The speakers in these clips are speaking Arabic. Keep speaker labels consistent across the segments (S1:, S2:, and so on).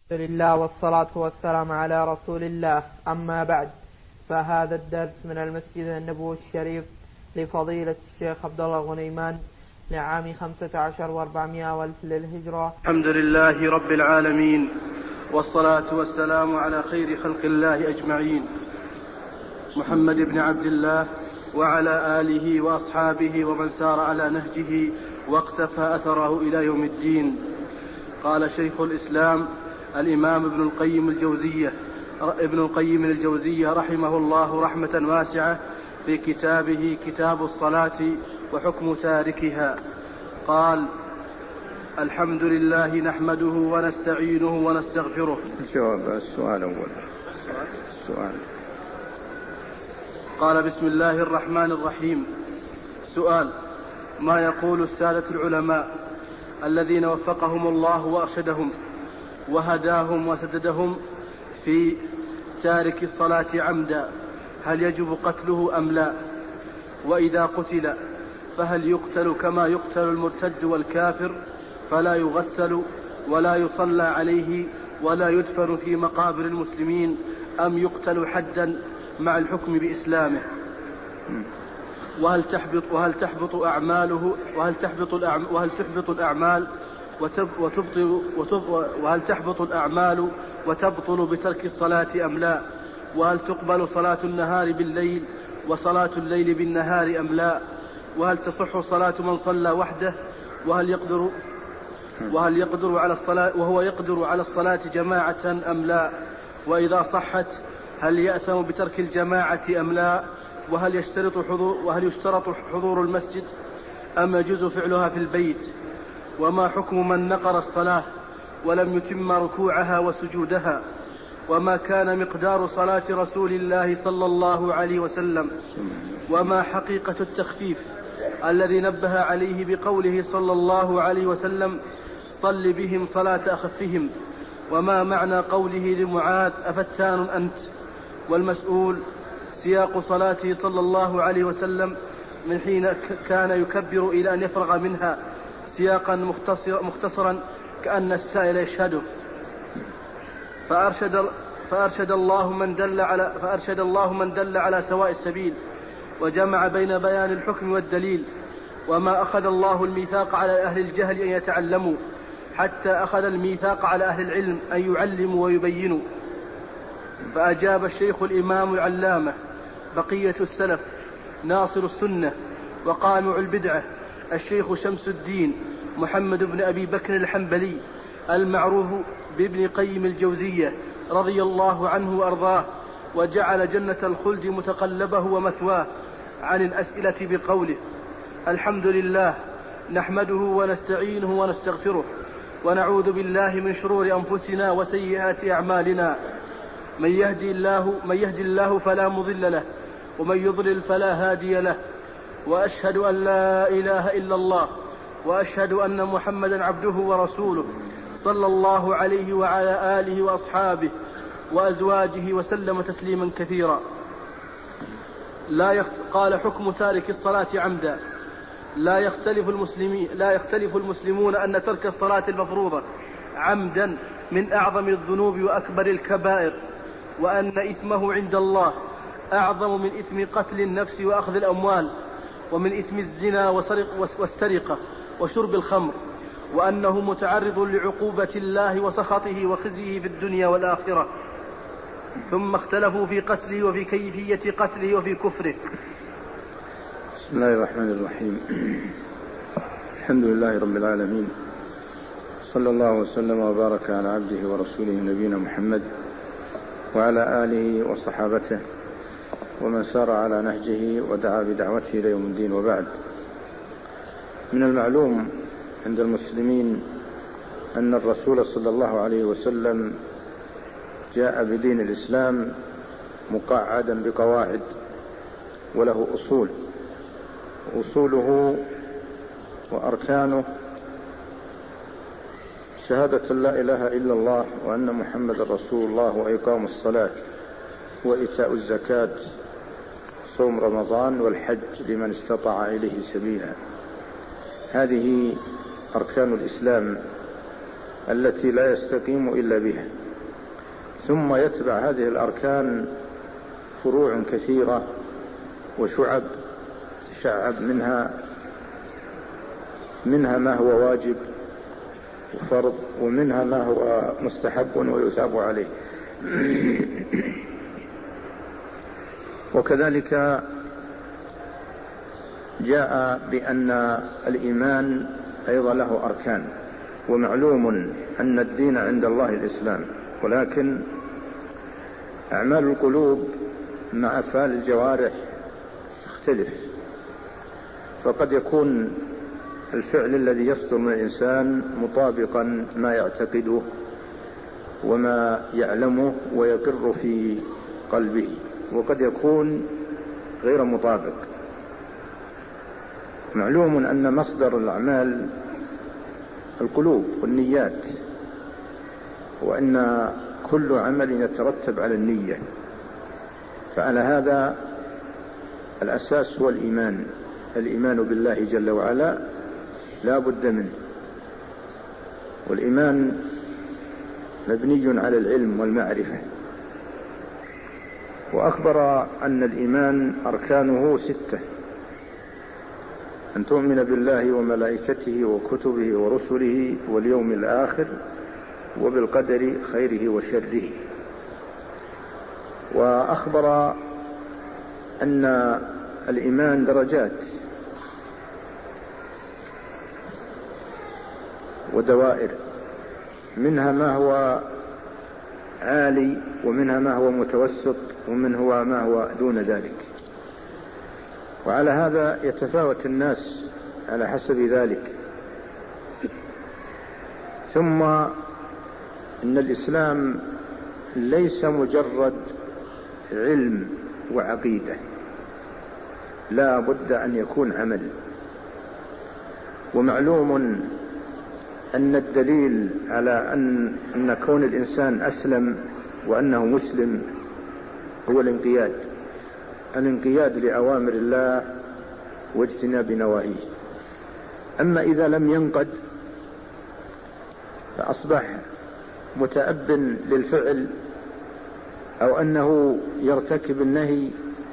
S1: الحمد لله والصلاة والسلام على رسول الله. أما بعد، فهذا الدرس من المسجد النبوي الشريف لفضيلة الشيخ عبد الله غنيمان لعام 15 و400 والف للهجرة.
S2: الحمد لله رب العالمين، والصلاة والسلام على خير خلق الله أجمعين، محمد بن عبد الله وعلى آله وأصحابه ومن سار على نهجه واقتفى أثره إلى يوم الدين. قال شيخ الإسلام الإمام ابن القيم الجوزية رحمه الله رحمة واسعة في كتابه كتاب الصلاة وحكم تاركها، قال: الحمد لله نحمده ونستعينه ونستغفره.
S3: السؤال أول. السؤال.
S2: قال: بسم الله الرحمن الرحيم. سؤال: ما يقول السادة العلماء الذين وفقهم الله وأرشدهم وهداهم وسددهم في تارك الصلاة عمدا، هل يجب قتله أم لا؟ وإذا قتل فهل يقتل كما يقتل المرتد والكافر فلا يغسل ولا يصلى عليه ولا يدفن في مقابر المسلمين، أم يقتل حدا مع الحكم بإسلامه؟ وهل تحبط الأعمال وتبطل بترك الصلاة أم لا؟ وهل تقبل صلاة النهار بالليل وصلاة الليل بالنهار أم لا؟ وهل تصح صلاة من صلى وحده وهو يقدر على الصلاة جماعة أم لا؟ وإذا صحت هل يأثم بترك الجماعة أم لا؟ وهل يشترط حضور المسجد أم يجوز فعلها في البيت؟ وما حكم من نقر الصلاة ولم يتم ركوعها وسجودها؟ وما كان مقدار صلاة رسول الله صلى الله عليه وسلم؟ وما حقيقة التخفيف الذي نبه عليه بقوله صلى الله عليه وسلم: صل بهم صلاة أخفهم؟ وما معنى قوله لمعاذ: أفتان أنت؟ والمسؤول سياق صلاته صلى الله عليه وسلم من حين كان يكبر إلى أن يفرغ منها سياقا مختصرا كأن السائل يشهده. فأرشد الله من دل على سواء السبيل، وجمع بين بيان الحكم والدليل. وما أخذ الله الميثاق على أهل الجهل أن يتعلموا، حتى أخذ الميثاق على أهل العلم أن يعلموا ويبينوا. فأجاب الشيخ الإمام العلامة بقية السلف ناصر السنة وقامع البدعة الشيخ شمس الدين محمد بن أبي بكر الحنبلي المعروف بابن قيم الجوزية رضي الله عنه وأرضاه، وجعل جنة الخلد متقلبه ومثواه عن الأسئلة بقوله: الحمد لله نحمده ونستعينه ونستغفره ونعوذ بالله من شرور أنفسنا وسيئات أعمالنا، من يهدي الله فلا مضل له ومن يضلل فلا هادي له، وأشهد أن لا إله إلا الله وأشهد أن محمدا عبده ورسوله صلى الله عليه وعلى آله وأصحابه وأزواجه وسلم تسليما كثيرا. قال: حكم تارك الصلاة عمدا. لا يختلف المسلمون أن ترك الصلاة المفروضة عمدا من أعظم الذنوب وأكبر الكبائر، وأن إثمه عند الله أعظم من إثم قتل النفس وأخذ الأموال، ومن إثم الزنا والسرقة وشرب الخمر، وأنه متعرض لعقوبة الله وسخطه وخزيه في الدنيا والآخرة. ثم اختلفوا في قتله وفي كيفية قتله وفي كفره.
S3: بسم الله الرحمن الرحيم. الحمد لله رب العالمين، صلى الله وسلم وبارك على عبده ورسوله نبينا محمد وعلى آله وصحابته ومن سار على نهجه ودعا بدعوته إلى يوم الدين. وبعد، من المعلوم عند المسلمين أن الرسول صلى الله عليه وسلم جاء بدين الإسلام مقعدا بقواعد، وله أصوله وأركانه شهادة لا إله إلا الله وأن محمد رسول الله، وإقام الصلاة وإيتاء الزكاة، صوم رمضان، والحج لمن استطاع إليه سبيلا. هذه أركان الإسلام التي لا يستقيم إلا بها. ثم يتبع هذه الأركان فروع كثيرة وشعب تشعب منها ما هو واجب وفرض، ومنها ما هو مستحب ويثاب عليه. وكذلك جاء بأن الإيمان أيضا له أركان، ومعلوم أن الدين عند الله الإسلام، ولكن أعمال القلوب مع أفعال الجوارح تختلف. فقد يكون الفعل الذي يصدر من الإنسان مطابقا ما يعتقده وما يعلمه ويقر في قلبه، وقد يكون غير مطابق. معلوم أن مصدر الأعمال القلوب والنيات، وأن كل عمل يترتب على النية. فعلى هذا الأساس هو الإيمان بالله جل وعلا لا بد منه. والإيمان مبني على العلم والمعرفة. وأخبر أن الإيمان أركانه 6: أن تؤمن بالله وملائكته وكتبه ورسله واليوم الآخر وبالقدر خيره وشره. وأخبر أن الإيمان درجات ودوائر، منها ما هو عالي، ومنها ما هو متوسط، ومنها ما هو دون ذلك. وعلى هذا يتفاوت الناس على حسب ذلك. ثم إن الإسلام ليس مجرد علم وعقيدة، لا بد أن يكون عمل. ومعلوم أن الدليل على أن كون الإنسان أسلم وأنه مسلم هو الانقياد لأوامر الله واجتناب نواهيه. أما إذا لم ينقد فأصبح متأب للفعل أو أنه يرتكب النهي،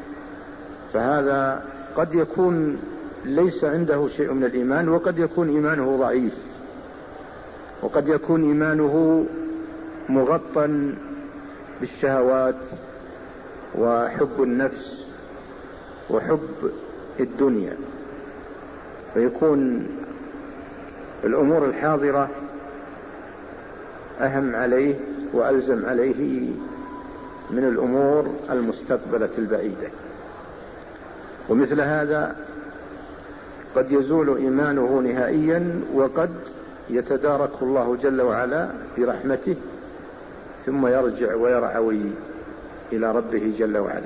S3: فهذا قد يكون ليس عنده شيء من الإيمان، وقد يكون إيمانه ضعيف، وقد يكون إيمانه مغطى بالشهوات وحب النفس وحب الدنيا، فيكون الأمور الحاضرة أهم عليه وألزم عليه من الأمور المستقبلة البعيدة. ومثل هذا قد يزول إيمانه نهائيا، وقد يتدارك الله جل وعلا برحمته ثم يرجع ويرعوي إلى ربه جل وعلا.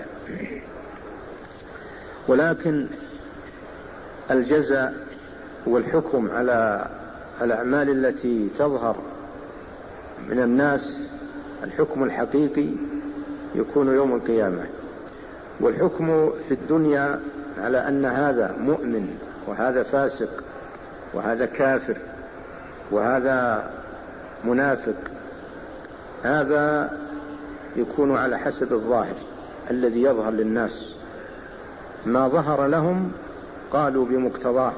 S3: ولكن الجزاء والحكم على الأعمال التي تظهر من الناس، الحكم الحقيقي يكون يوم القيامة. والحكم في الدنيا على أن هذا مؤمن وهذا فاسق وهذا كافر وهذا منافق، هذا يكون على حسب الظاهر الذي يظهر للناس. ما ظهر لهم قالوا بمقتضاه،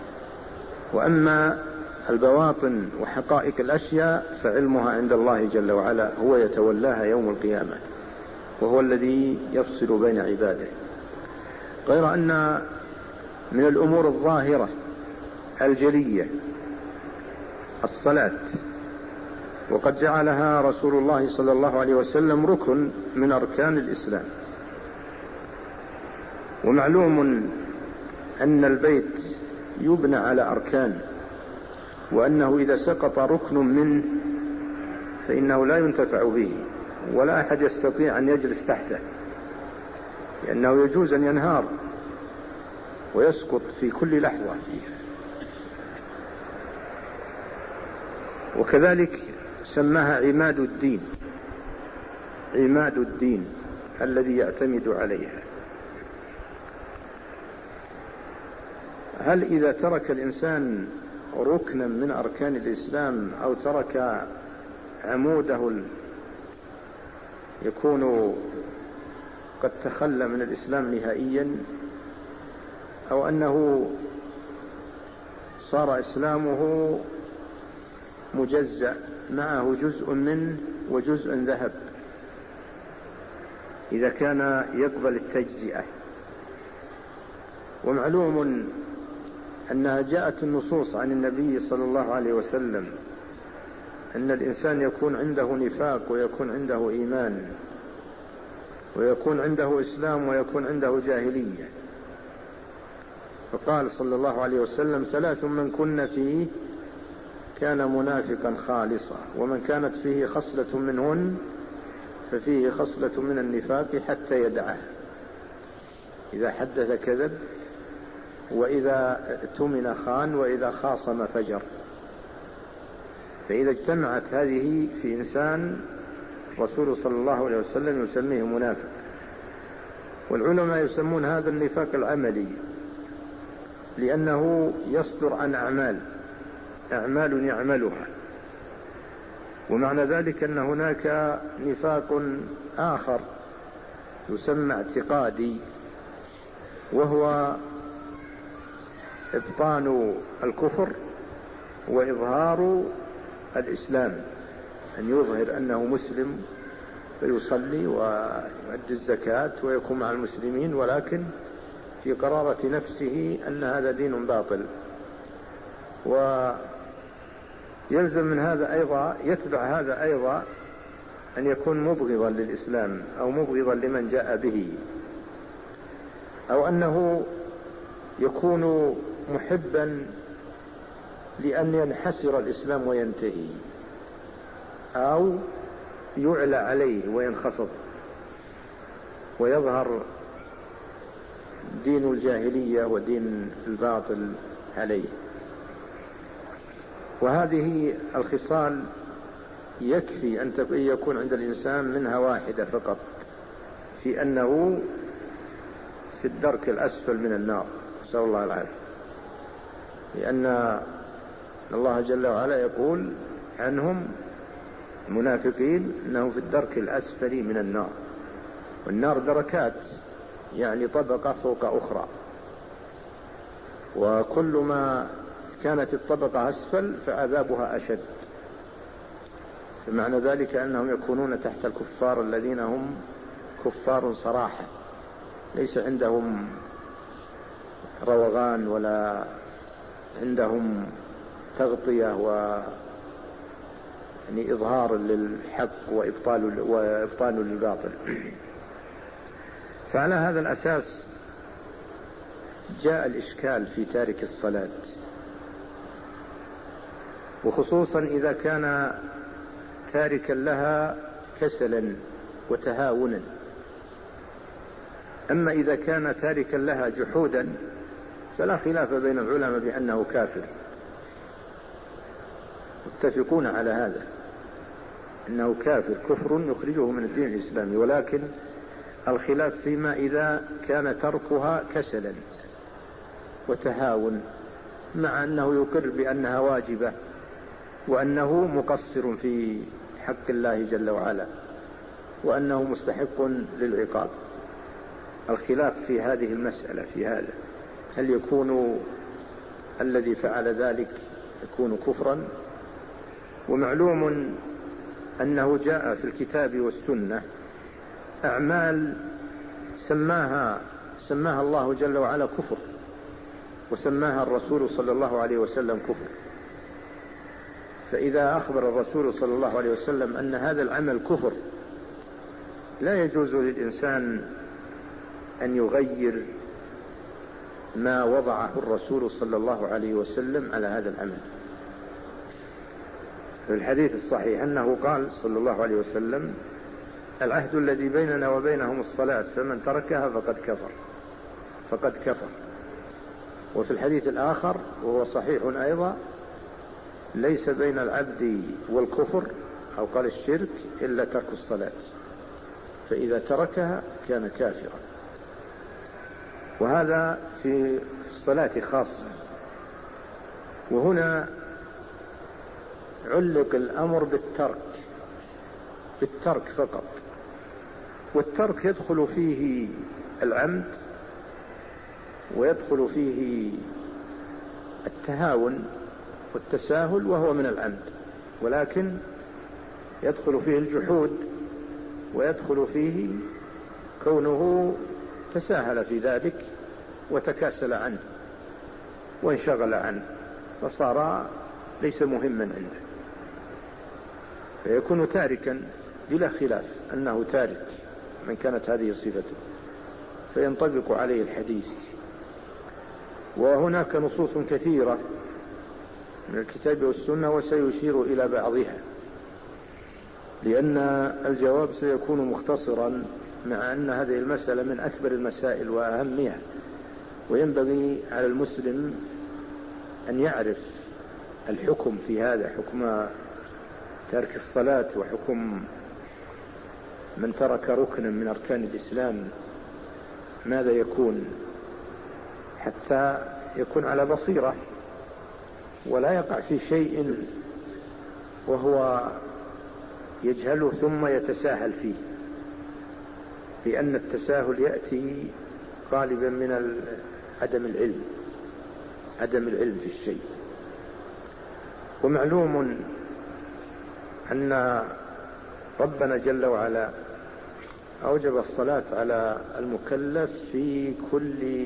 S3: وأما البواطن وحقائق الأشياء فعلمها عند الله جل وعلا، هو يتولاها يوم القيامة، وهو الذي يفصل بين عباده. غير أن من الأمور الظاهرة الجلية الصلاة، وقد جعلها رسول الله صلى الله عليه وسلم ركن من أركان الإسلام. ومعلوم أن البيت يبنى على أركان، وأنه إذا سقط ركن منه فإنه لا ينتفع به، ولا أحد يستطيع أن يجلس تحته، لأنه يجوز أن ينهار ويسقط في كل لحظة. وكذلك سماها عماد الدين، عماد الدين الذي يعتمد عليها. هل إذا ترك الإنسان ركنا من أركان الإسلام أو ترك عموده يكون قد تخلى من الإسلام نهائيا، أو أنه صار إسلامه مجزأ معه جزء منه وجزء ذهب، إذا كان يقبل التجزئة. ومعلوم أنها جاءت النصوص عن النبي صلى الله عليه وسلم أن الإنسان يكون عنده نفاق ويكون عنده إيمان، ويكون عنده إسلام ويكون عنده جاهلية. فقال صلى الله عليه وسلم: 3 من كن فيه كان منافقا خالصا، ومن كانت فيه خصلة منهن ففيه خصلة من النفاق حتى يدعه: إذا حدث كذب، وإذا اؤتمن خان، وإذا خاصم فجر. فإذا اجتمعت هذه في إنسان، الرسول صلى الله عليه وسلم يسميه منافق. والعلماء يسمون هذا النفاق العملي، لأنه يصدر عن أعمال يعملها. ومعنى ذلك أن هناك نفاق آخر يسمى اعتقادي، وهو إبطان الكفر وإظهار الإسلام، أن يظهر أنه مسلم فيصلي ويؤدي الزكاة ويكون مع المسلمين، ولكن في قرارة نفسه أن هذا دين باطل. ويلزم من هذا أيضا، يتبع هذا أيضا، أن يكون مبغضا للإسلام أو مبغضا لمن جاء به، أو أنه يكون محبا لأن ينحسر الإسلام وينتهي، أو يعلى عليه وينخفض ويظهر دين الجاهلية ودين الباطل عليه. وهذه الخصال يكفي أن يكون عند الإنسان منها واحدة فقط، في أنه في الدرك الأسفل من النار، نسأل الله العافية. لأن الله جل وعلا يقول عنهم المنافقين أنهم في الدرك الأسفل من النار. والنار دركات، يعني طبقة فوق أخرى، وكل ما كانت الطبقة أسفل فعذابها أشد. فمعنى ذلك أنهم يكونون تحت الكفار الذين هم كفار صراحة، ليس عندهم روغان ولا عندهم تغطية يعني إظهار للحق وإبطال للباطل. فعلى هذا الأساس جاء الإشكال في تارك الصلاة، وخصوصا إذا كان تاركا لها كسلا وتهاونا. أما إذا كان تاركا لها جحودا فلا خلاف بين العلماء بأنه كافر، متفقون على هذا، أنه كافر كفر يخرجه من الدين الإسلامي. ولكن الخلاف فيما إذا كان تركها كسلا وتهاون، مع أنه يقر بأنها واجبة وأنه مقصر في حق الله جل وعلا وأنه مستحق للعقاب. الخلاف في هذه المسألة في هذا، هل يكون الذي فعل ذلك يكون كفرا؟ ومعلوم أنه جاء في الكتاب والسنة أعمال سماها الله جل وعلا كفر، وسماها الرسول صلى الله عليه وسلم كفر. فإذا أخبر الرسول صلى الله عليه وسلم أن هذا العمل كفر، لا يجوز للإنسان أن يغير ما وضعه الرسول صلى الله عليه وسلم على هذا العمل. في الحديث الصحيح أنه قال صلى الله عليه وسلم: العهد الذي بيننا وبينهم الصلاة، فمن تركها فقد كفر. وفي الحديث الآخر وهو صحيح أيضا: ليس بين العبد والكفر أو قال الشرك إلا ترك الصلاة، فإذا تركها كان كافرا. وهذا في الصلاة خاصة. وهنا علق الأمر بالترك فقط، والترك يدخل فيه العمد ويدخل فيه التهاون والتساهل وهو من العمد، ولكن يدخل فيه الجحود ويدخل فيه كونه تساهل في ذلك وتكاسل عنه وانشغل عنه فصار ليس مهما عنده، فيكون تاركا بلا خلاف أنه تارك من كانت هذه صفته، فينطبق عليه الحديث. وهناك نصوص كثيرة من الكتاب والسنة وسيشير إلى بعضها، لأن الجواب سيكون مختصرا، مع أن هذه المسألة من أكبر المسائل وأهمها، وينبغي على المسلم أن يعرف الحكم في هذا، حكم ترك الصلاة وحكم من ترك ركنا من أركان الإسلام ماذا يكون، حتى يكون على بصيرة ولا يقع في شيء وهو يجهله ثم يتساهل فيه، لأن التساهل يأتي غالبا من عدم العلم في الشيء. ومعلوم أن ربنا جل وعلا أوجب الصلاة على المكلف في كل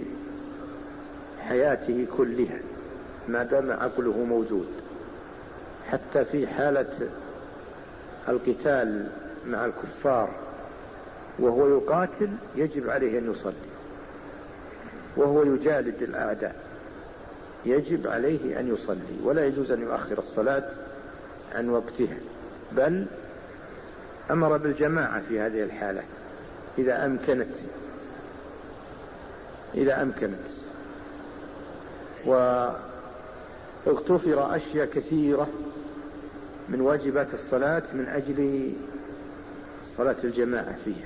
S3: حياته كلها ما دام عقله موجود، حتى في حالة القتال مع الكفار وهو يقاتل يجب عليه أن يصلي، وهو يجالد الأعداء يجب عليه أن يصلي، ولا يجوز أن يؤخر الصلاة عن وقتها، بل أمر بالجماعة في هذه الحالة إذا أمكنت. واغتفر أشياء كثيرة من واجبات الصلاة من أجل صلاة الجماعة فيها.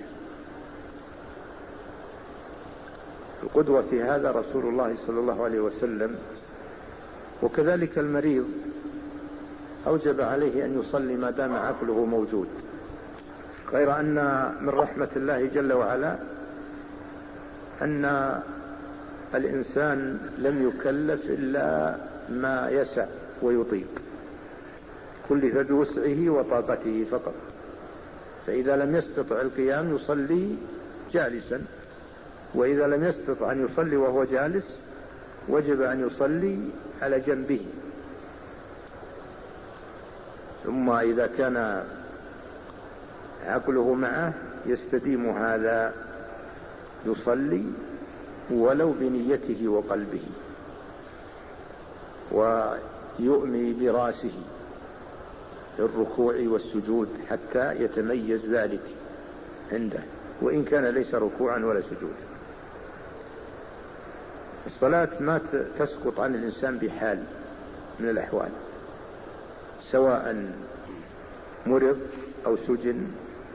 S3: القدوة في هذا رسول الله صلى الله عليه وسلم. وكذلك المريض أوجب عليه أن يصلي ما دام عقله موجود، غير أن من رحمة الله جل وعلا أن الإنسان لم يكلف إلا ما يسع ويطيق، كلف بوسعه وطاقته فقط، فإذا لم يستطع القيام يصلي جالسا، وإذا لم يستطع أن يصلي وهو جالس وجب أن يصلي على جنبه. ثم إذا كان عقله معه يستديم هذا، يصلي ولو بنيته وقلبه، ويؤمي براسه للركوع والسجود حتى يتميز ذلك عنده، وإن كان ليس ركوعا ولا سجودا. الصلاة ما تسقط عن الإنسان بحال من الأحوال، سواء مرض أو سجن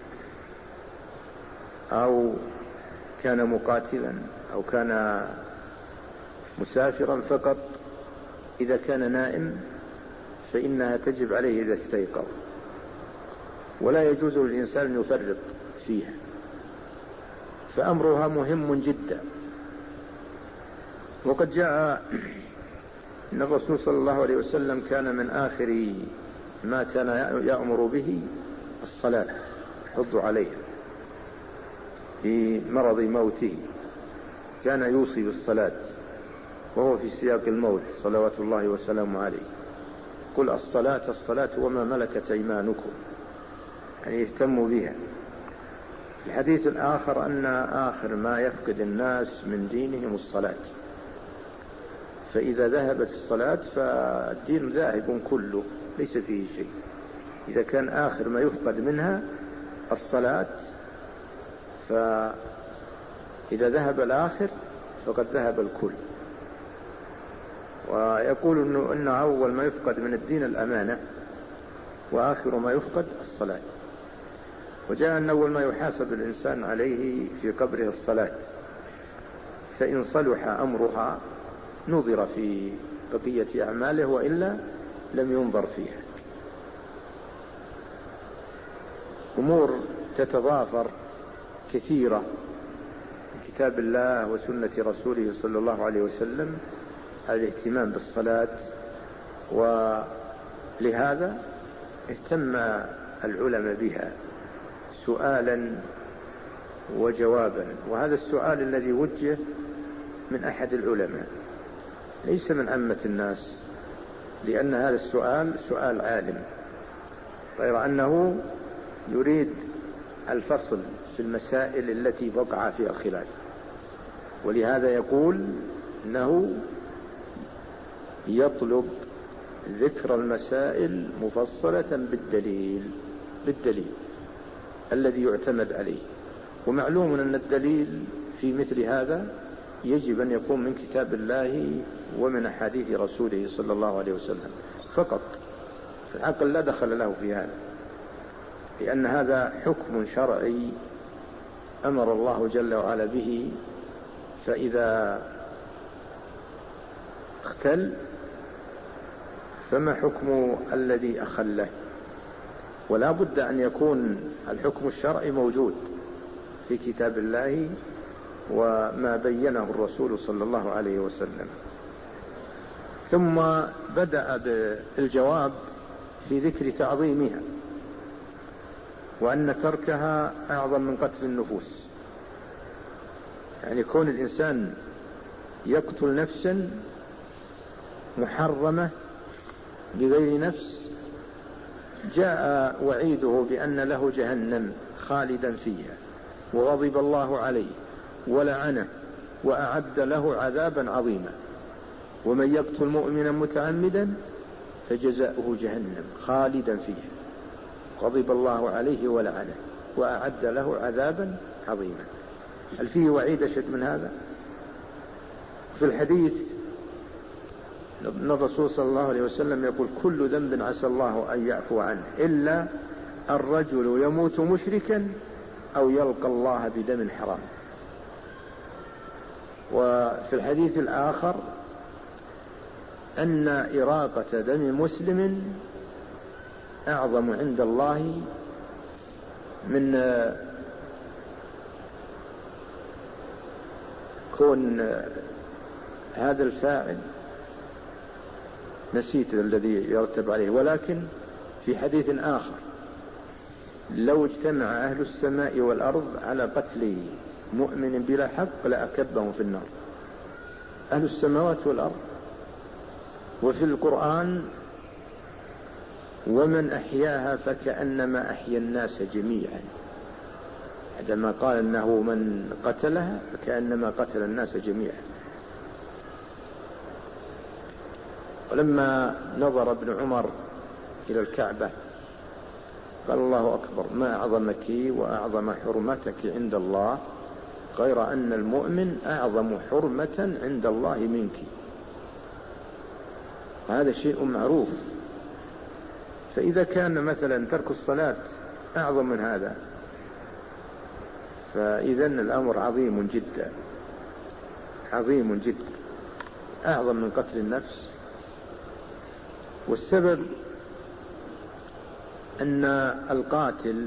S3: أو كان مقاتلا أو كان مسافرا، فقط إذا كان نائم فإنها تجب عليه إذا استيقظ، ولا يجوز للإنسان أن يفرط فيها، فأمرها مهم جدا. وقد جاء أن الرسول صلى الله عليه وسلم كان من آخر ما كان يأمر به الصلاة، يحض عليها في مرض موته، كان يوصي بالصلاة وهو في سياق الموت صلوات الله وسلامه عليه، قل الصلاة وما ملكت أيمانكم، يعني يهتموا بها. الحديث الآخر أن آخر ما يفقد الناس من دينهم الصلاة، فإذا ذهبت الصلاة فالدين ذاهب كله ليس فيه شيء. إذا كان آخر ما يفقد منها الصلاة، فإذا ذهب الآخر فقد ذهب الكل. ويقول أن أول ما يفقد من الدين الأمانة، وآخر ما يفقد الصلاة. وجاء أن أول ما يحاسب الإنسان عليه في قبره الصلاة، فإن صلح أمرها نظر في بقية أعماله، وإلا لم ينظر فيها. أمور تتضافر كثيرة في كتاب الله وسنة رسوله صلى الله عليه وسلم على الاهتمام بالصلاة، ولهذا اهتم العلماء بها سؤالا وجوابا. وهذا السؤال الذي وجه من أحد العلماء ليس من عامة الناس، لأن هذا السؤال سؤال عالم، غير أنه يريد الفصل في المسائل التي وقع فيها الخلاف، ولهذا يقول إنه يطلب ذكر المسائل مفصلة بالدليل الذي يعتمد عليه. ومعلوم أن الدليل في مثل هذا يجب أن يكون من كتاب الله ومن أحاديث رسوله صلى الله عليه وسلم فقط. العقل لا دخل له في هذا، لأن هذا حكم شرعي أمر الله جل وعلا به، فإذا اختل فما حكم الذي أخله؟ ولا بد أن يكون الحكم الشرعي موجود في كتاب الله وما بينه الرسول صلى الله عليه وسلم. ثم بدأ بالجواب في ذكر تعظيمها، وأن تركها أعظم من قتل النفوس. يعني كون الإنسان يقتل نفسا محرمة بغير نفس جاء وعيده بأن له جهنم خالدا فيها، وغضب الله عليه ولعنه وأعد له عذابا عظيما. ومن يقتل مؤمنا متعمدا فجزاؤه جهنم خالدا فيها، غضب الله عليه ولعنه وأعد له عذابا عظيما. هل فيه وعيد أشد من هذا؟ في الحديث الرسول صلى الله عليه وسلم يقول: كل ذنب عسى الله أن يعفو عنه إلا الرجل يموت مشركا أو يلقى الله بدم حرام. وفي الحديث الآخر أن إراقة دم مسلم أعظم عند الله من كون هذا الفاعل، نسيت الذي يرتب عليه، ولكن في حديث آخر: لو اجتمع أهل السماء والأرض على قتل مؤمن بلا حق لأكبهم في النار. أهل السماوات والأرض. وفي القرآن: ومن أحياها فكأنما أحيا الناس جميعا، عندما قال أنه من قتلها فكأنما قتل الناس جميعا. ولما نظر ابن عمر إلى الكعبة قال: الله أكبر، ما أعظمك وأعظم حرمتك عند الله، غير أن المؤمن أعظم حرمة عند الله منك. هذا شيء معروف. فإذا كان مثلا ترك الصلاة أعظم من هذا، فإذا الأمر عظيم جدا، عظيم جدا، أعظم من قتل النفس. والسبب أن القاتل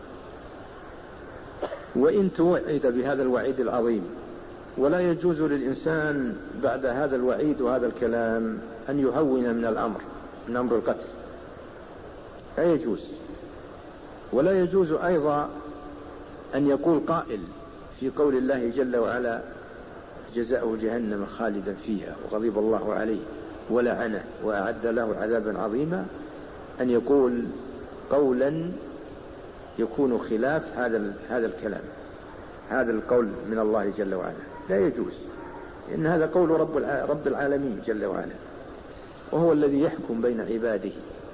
S3: وإن توعد بهذا الوعيد العظيم، ولا يجوز للإنسان بعد هذا الوعيد وهذا الكلام أن يهون من الأمر، من أمر القتل، لا يجوز. ولا يجوز أيضا أن يقول قائل في قول الله جل وعلا: جزاؤه جهنم خالدا فيها وغضب الله عليه ولعنه وأعد له عذابا عظيما، أن يقول قولا يكون خلاف هذا الكلام، هذا القول من الله جل وعلا، لا يجوز. إن هذا قول رب العالمين جل وعلا، وهو الذي يحكم بين عباده.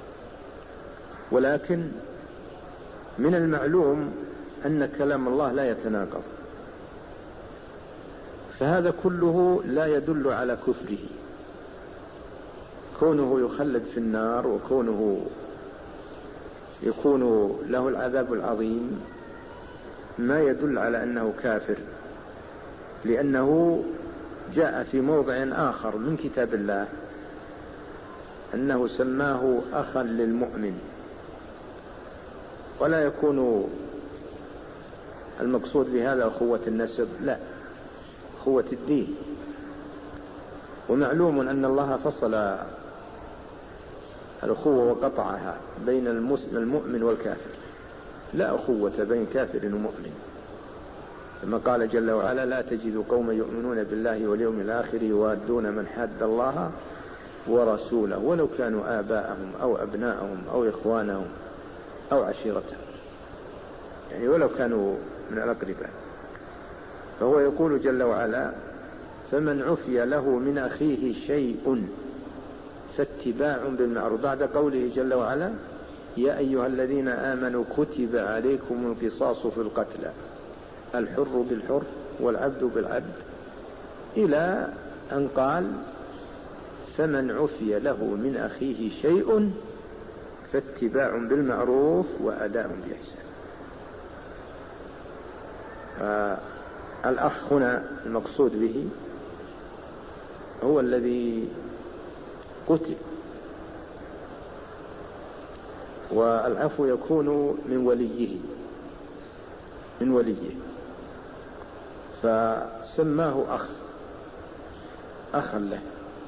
S3: ولكن من المعلوم أن كلام الله لا يتناقض، فهذا كله لا يدل على كفره. كونه يخلد في النار وكونه يكون له العذاب العظيم ما يدل على أنه كافر، لأنه جاء في موضع آخر من كتاب الله أنه سماه أخا للمؤمن، ولا يكون المقصود بهذا أخوة النسب، لا، أخوة الدين. ومعلوم أن الله فصل الأخوة وقطعها بين المؤمن والكافر، لا أخوة بين كافر ومؤمن، كما قال جل وعلا: لا تجد قوما يؤمنون بالله واليوم الآخر يوادون من حاد الله ورسوله ولو كانوا آباءهم أو أبناءهم أو إخوانهم أو عشيرتهم، يعني ولو كانوا من الأقرباء. فهو يقول جل وعلا: فمن عفي له من أخيه شيء فاتباع بالمعروف، بعد قوله جل وعلا: يا أيها الذين آمنوا كتب عليكم القصاص في القتلى، الحر بالحر والعبد بالعبد، إلى أن قال: فمن عفي له من أخيه شيء فاتباع بالمعروف وأداء بإحسان. الأخ هنا المقصود به هو الذي قتل، والعفو يكون من وليه، فسماه أخا له.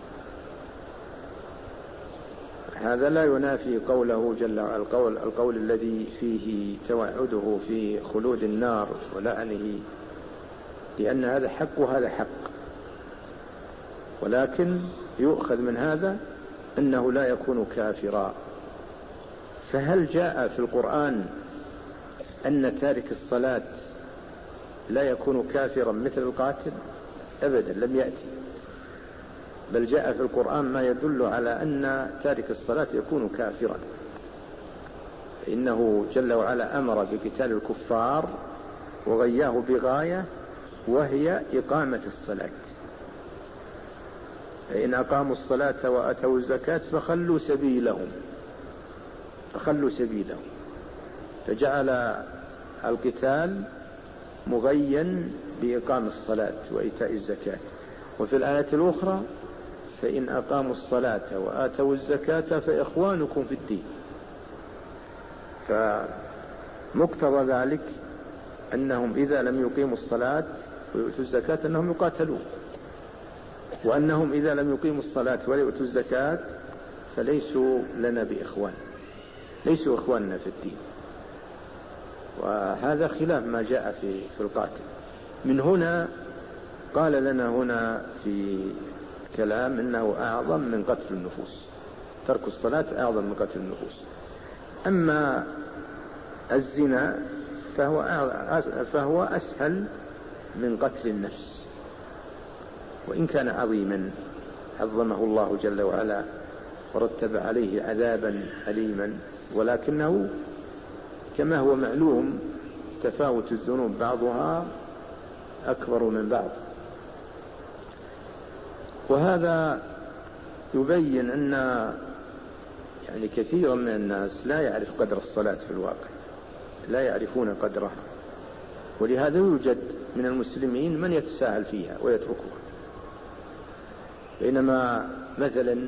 S3: هذا لا ينافي قوله جل وعلا، القول الذي فيه توعده في خلود النار ولعنه، لأن هذا حق وهذا حق، ولكن يؤخذ من هذا أنه لا يكون كافرا. فهل جاء في القرآن أن تارك الصلاة لا يكون كافرا مثل القاتل؟ أبدا، لم يأتي، بل جاء في القرآن ما يدل على أن تارك الصلاة يكون كافرا، فإنه جل وعلا أمر بقتال الكفار وغياه بغاية، وهي إقامة الصلاة. فإن أقاموا الصلاة وأتوا الزكاة فخلوا سبيلهم، فجعل القتال مغيا بإقام الصلاة وإيتاء الزكاة. وفي الآية الأخرى: فإن أقاموا الصلاة وآتوا الزكاة فإخوانكم في الدين. فمقتضى ذلك أنهم إذا لم يقيموا الصلاة ويؤتوا الزكاة أنهم يقاتلون، وأنهم إذا لم يقيموا الصلاة ويؤتوا الزكاة فليسوا لنا بإخوان، ليسوا إخواننا في الدين. وهذا خلاف ما جاء في القاتل. من هنا قال لنا هنا في كلام إنه أعظم من قتل النفوس، ترك الصلاة أعظم من قتل النفوس. أما الزنا فهو أسهل من قتل النفس، وإن كان عظيما عظمه الله جل وعلا ورتب عليه عذابا أليما، ولكنه كما هو معلوم تفاوت الذنوب بعضها أكبر من بعض. وهذا يبين أن يعني كثيرا من الناس لا يعرف قدر الصلاة في الواقع، لا يعرفون قدرها، ولهذا يوجد من المسلمين من يتساهل فيها ويتركها، بينما مثلا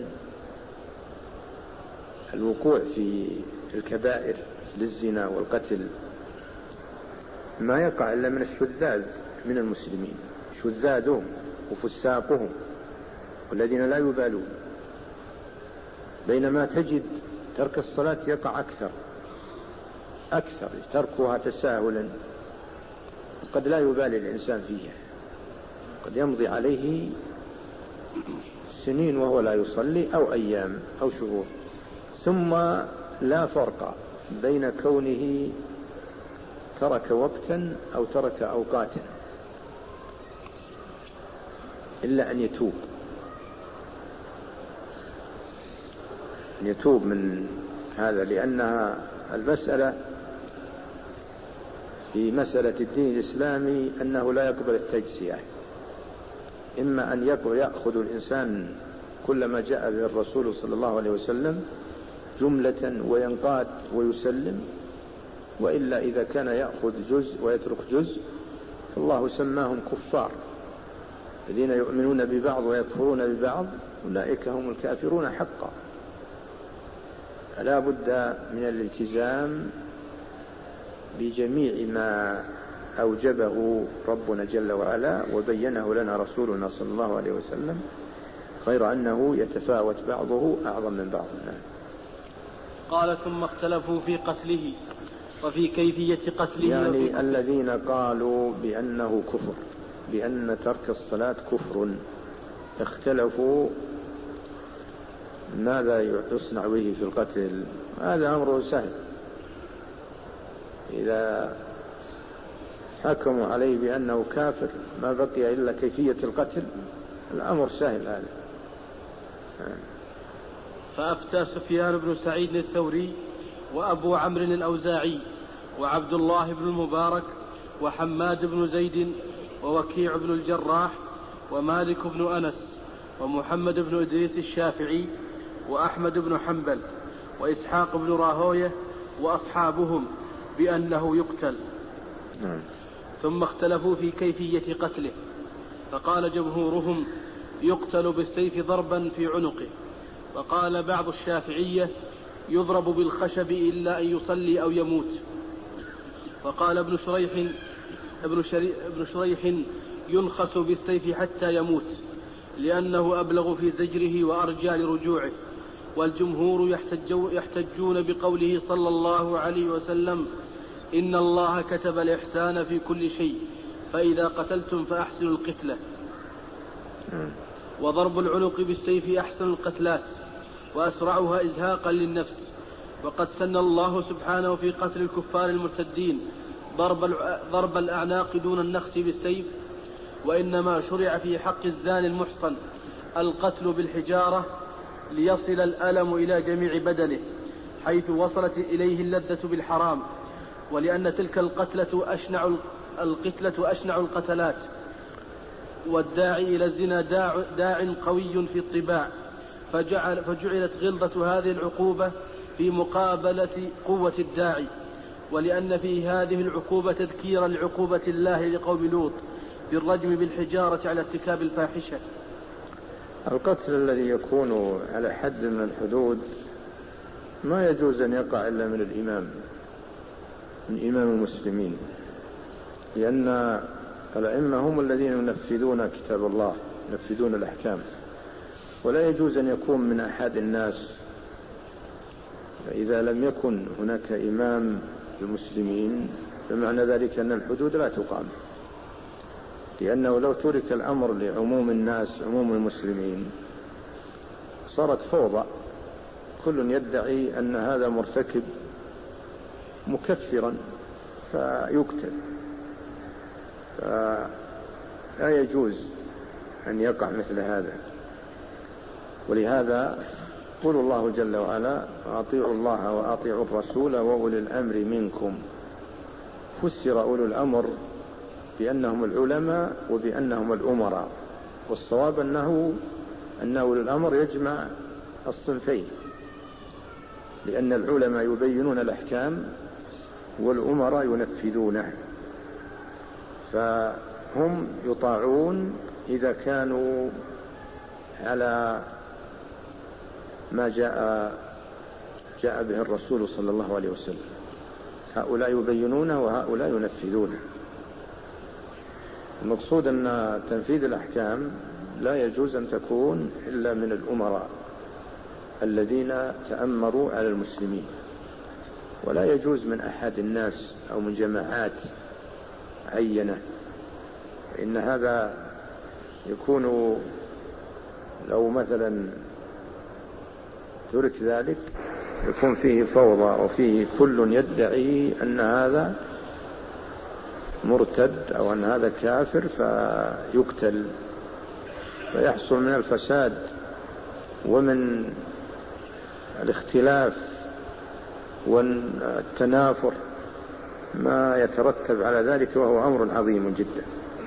S3: الوقوع في الكبائر للزنا والقتل ما يقع إلا من الشذاذ من المسلمين، شذاذهم وفساقهم والذين لا يبالون، بينما تجد ترك الصلاة يقع أكثر تركها تساهلا، قد لا يبالي الإنسان فيها، قد يمضي عليه سنين وهو لا يصلي أو أيام أو شهور، ثم لا فرق بين كونه ترك وقتا أو ترك أوقاتا إلا أن يتوب من هذا، لأنها المسألة في مسألة الدين الإسلامي أنه لا يقبل التجزئة، إما أن يأخذ الإنسان كل ما جاء به الرسول صلى الله عليه وسلم جملة وينقاد ويسلم، وإلا إذا كان يأخذ جزء ويترك جزء فالله سماهم كفار، الذين يؤمنون ببعض ويكفرون ببعض أولئك هم الكافرون حقا. لا بد من الالتزام بجميع ما أوجبه ربنا جل وعلا وبينه لنا رسولنا صلى الله عليه وسلم، غير أنه يتفاوت بعضه أعظم من بعض.
S2: قال ثم اختلفوا في قتله وفي كيفية قتله،
S3: يعني الذين قالوا بأنه كفر، بأن ترك الصلاة كفر، اختلفوا ماذا يصنع به في القتل. هذا أمر سهل، إذا حكموا عليه بأنه كافر ما بقي إلا كيفية القتل، الأمر سهل هذا.
S2: فأفتى سفيان بن سعيد الثوري وأبو عمرو الأوزاعي وعبد الله بن المبارك وحماد بن زيد ووكيع بن الجراح ومالك بن أنس ومحمد بن إدريس الشافعي وأحمد بن حنبل وإسحاق بن راهوية وأصحابهم بأنه يقتل. ثم اختلفوا في كيفية قتله، فقال جمهورهم يقتل بالسيف ضربا في عنقه، وقال بعض الشافعية يضرب بالخشب إلا أن يصلي أو يموت. وقال ابن شريح ينخس بالسيف حتى يموت لأنه أبلغ في زجره وأرجى لرجوعه. والجمهور يحتجون بقوله صلى الله عليه وسلم إن الله كتب الإحسان في كل شيء فإذا قتلتم فأحسنوا القتلة. وضرب العنق بالسيف أحسن القتلات وأسرعها إزهاقا للنفس. وقد سن الله سبحانه في قتل الكفار المرتدين ضرب الأعناق دون النخس بالسيف، وإنما شرع في حق الزاني المحصن القتل بالحجارة ليصل الألم إلى جميع بدنه حيث وصلت إليه اللذة بالحرام، ولأن تلك القتلة أشنع القتلات، والداعي إلى الزنا داع قوي في الطباع، فجعلت غلظة هذه العقوبة في مقابلة قوة الداعي، ولأن في هذه العقوبة تذكيرا لعقوبة الله لقوم لوط بالرجم بالحجارة على ارتكاب الفاحشة.
S3: القتل الذي يكون على حد من الحدود ما يجوز أن يقع إلا من إمام المسلمين، لأن الأئمة هم الذين ينفذون كتاب الله، ينفذون الأحكام، ولا يجوز أن يكون من أحد الناس. فإذا لم يكن هناك إمام المسلمين فمعنى ذلك أن الحدود لا تقام، لأنه لو ترك الأمر لعموم الناس عموم المسلمين صارت فوضى، كل يدعي أن هذا مرتكب مكفرا فيقتل، فلا يجوز أن يقع مثل هذا. ولهذا يقول الله جل وعلا أطيعوا الله وأطيعوا الرسول وأولي الأمر منكم. فسر أولو الأمر بأنهم العلماء وبأنهم الأمراء، والصواب أن أولو الأمر يجمع الصنفين، لأن العلماء يبينون الأحكام والأمراء ينفذونه، فهم يطاعون إذا كانوا على ما جاء به الرسول صلى الله عليه وسلم. هؤلاء يبينونه وهؤلاء ينفذونه. المقصود أن تنفيذ الأحكام لا يجوز أن تكون إلا من الأمراء الذين تأمروا على المسلمين، ولا يجوز من أحد الناس أو من جماعات عينة، فإن هذا يكون لو مثلا ترك ذلك يكون فيه فوضى، وفيه كل يدعي أن هذا مرتد أو أن هذا كافر فيقتل، فيحصل من الفساد ومن الاختلاف والتنافر ما يترتب على ذلك، وهو أمر عظيم جدا.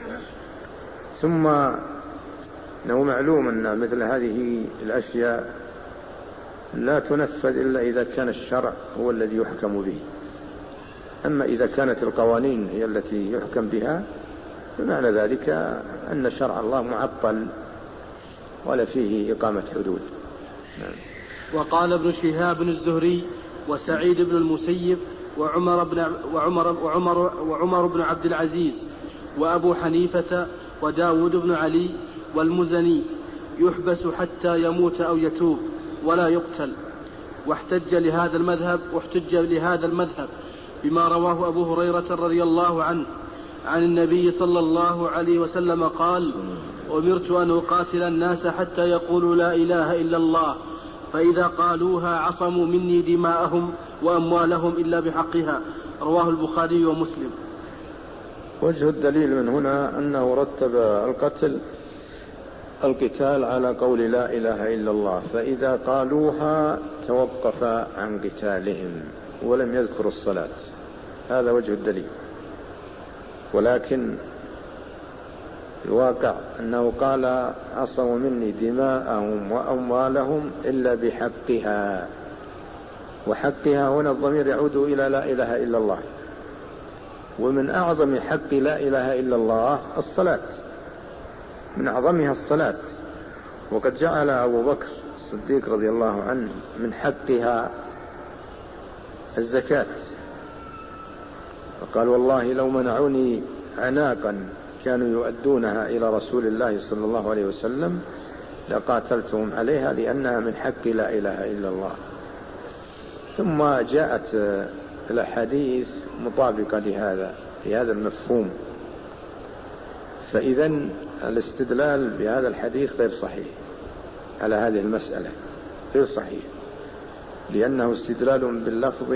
S3: ثم إنه معلوم أن مثل هذه الأشياء لا تنفذ إلا إذا كان الشرع هو الذي يحكم به. أما إذا كانت القوانين هي التي يحكم بها فمعنى ذلك أن شرع الله معطل ولا فيه إقامة حدود.
S2: وقال ابن شهاب الزهري وسعيد بن المسيب وعمر بن عبد العزيز وأبو حنيفة وداود بن علي والمزني يحبس حتى يموت أو يتوب ولا يقتل. واحتج لهذا المذهب بما رواه أبو هريرة رضي الله عنه عن النبي صلى الله عليه وسلم قال: أمرت أن أقاتل الناس حتى يقولوا لا إله إلا الله، فإذا قالوها عصموا مني دماءهم وأموالهم إلا بحقها. رواه البخاري ومسلم.
S3: وجه الدليل من هنا أنه رتب القتال على قول لا إله إلا الله، فإذا قالوها توقف عن قتالهم ولم يذكر الصلاة. هذا وجه الدليل. ولكن الواقع أنه قال عصموا مني دماءهم وأموالهم إلا بحقها، وحقها هنا الضمير يعود إلى لا إله إلا الله. ومن أعظم حق لا إله إلا الله الصلاة، من أعظمها الصلاة. وقد جعل أبو بكر الصديق رضي الله عنه من حقها الزكاة، فقال: والله لو منعوني عناقا كانوا يؤدونها إلى رسول الله صلى الله عليه وسلم لقاتلتهم عليها، لأنها من حق لا إله إلا الله. ثم جاءت الأحاديث مطابقة لهذا المفهوم. فإذا الاستدلال بهذا الحديث غير صحيح على هذه المسألة، غير صحيح، لأنه استدلال باللفظ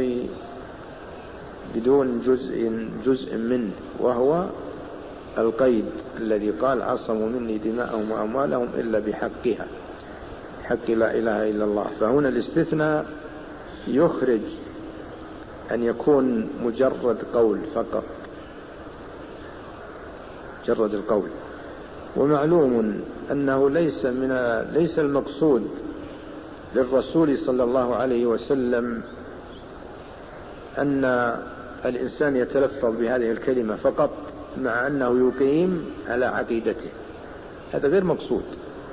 S3: بدون جزء منه، وهو القيد الذي قال عصموا مني دماءهم وأموالهم إلا بحقها، حق لا إله إلا الله. فهنا الاستثناء يخرج أن يكون مجرد قول فقط، مجرد القول. ومعلوم أنه ليس المقصود للرسول صلى الله عليه وسلم أن الإنسان يتلفظ بهذه الكلمة فقط مع أنه يقيم على عقيدته، هذا غير مقصود.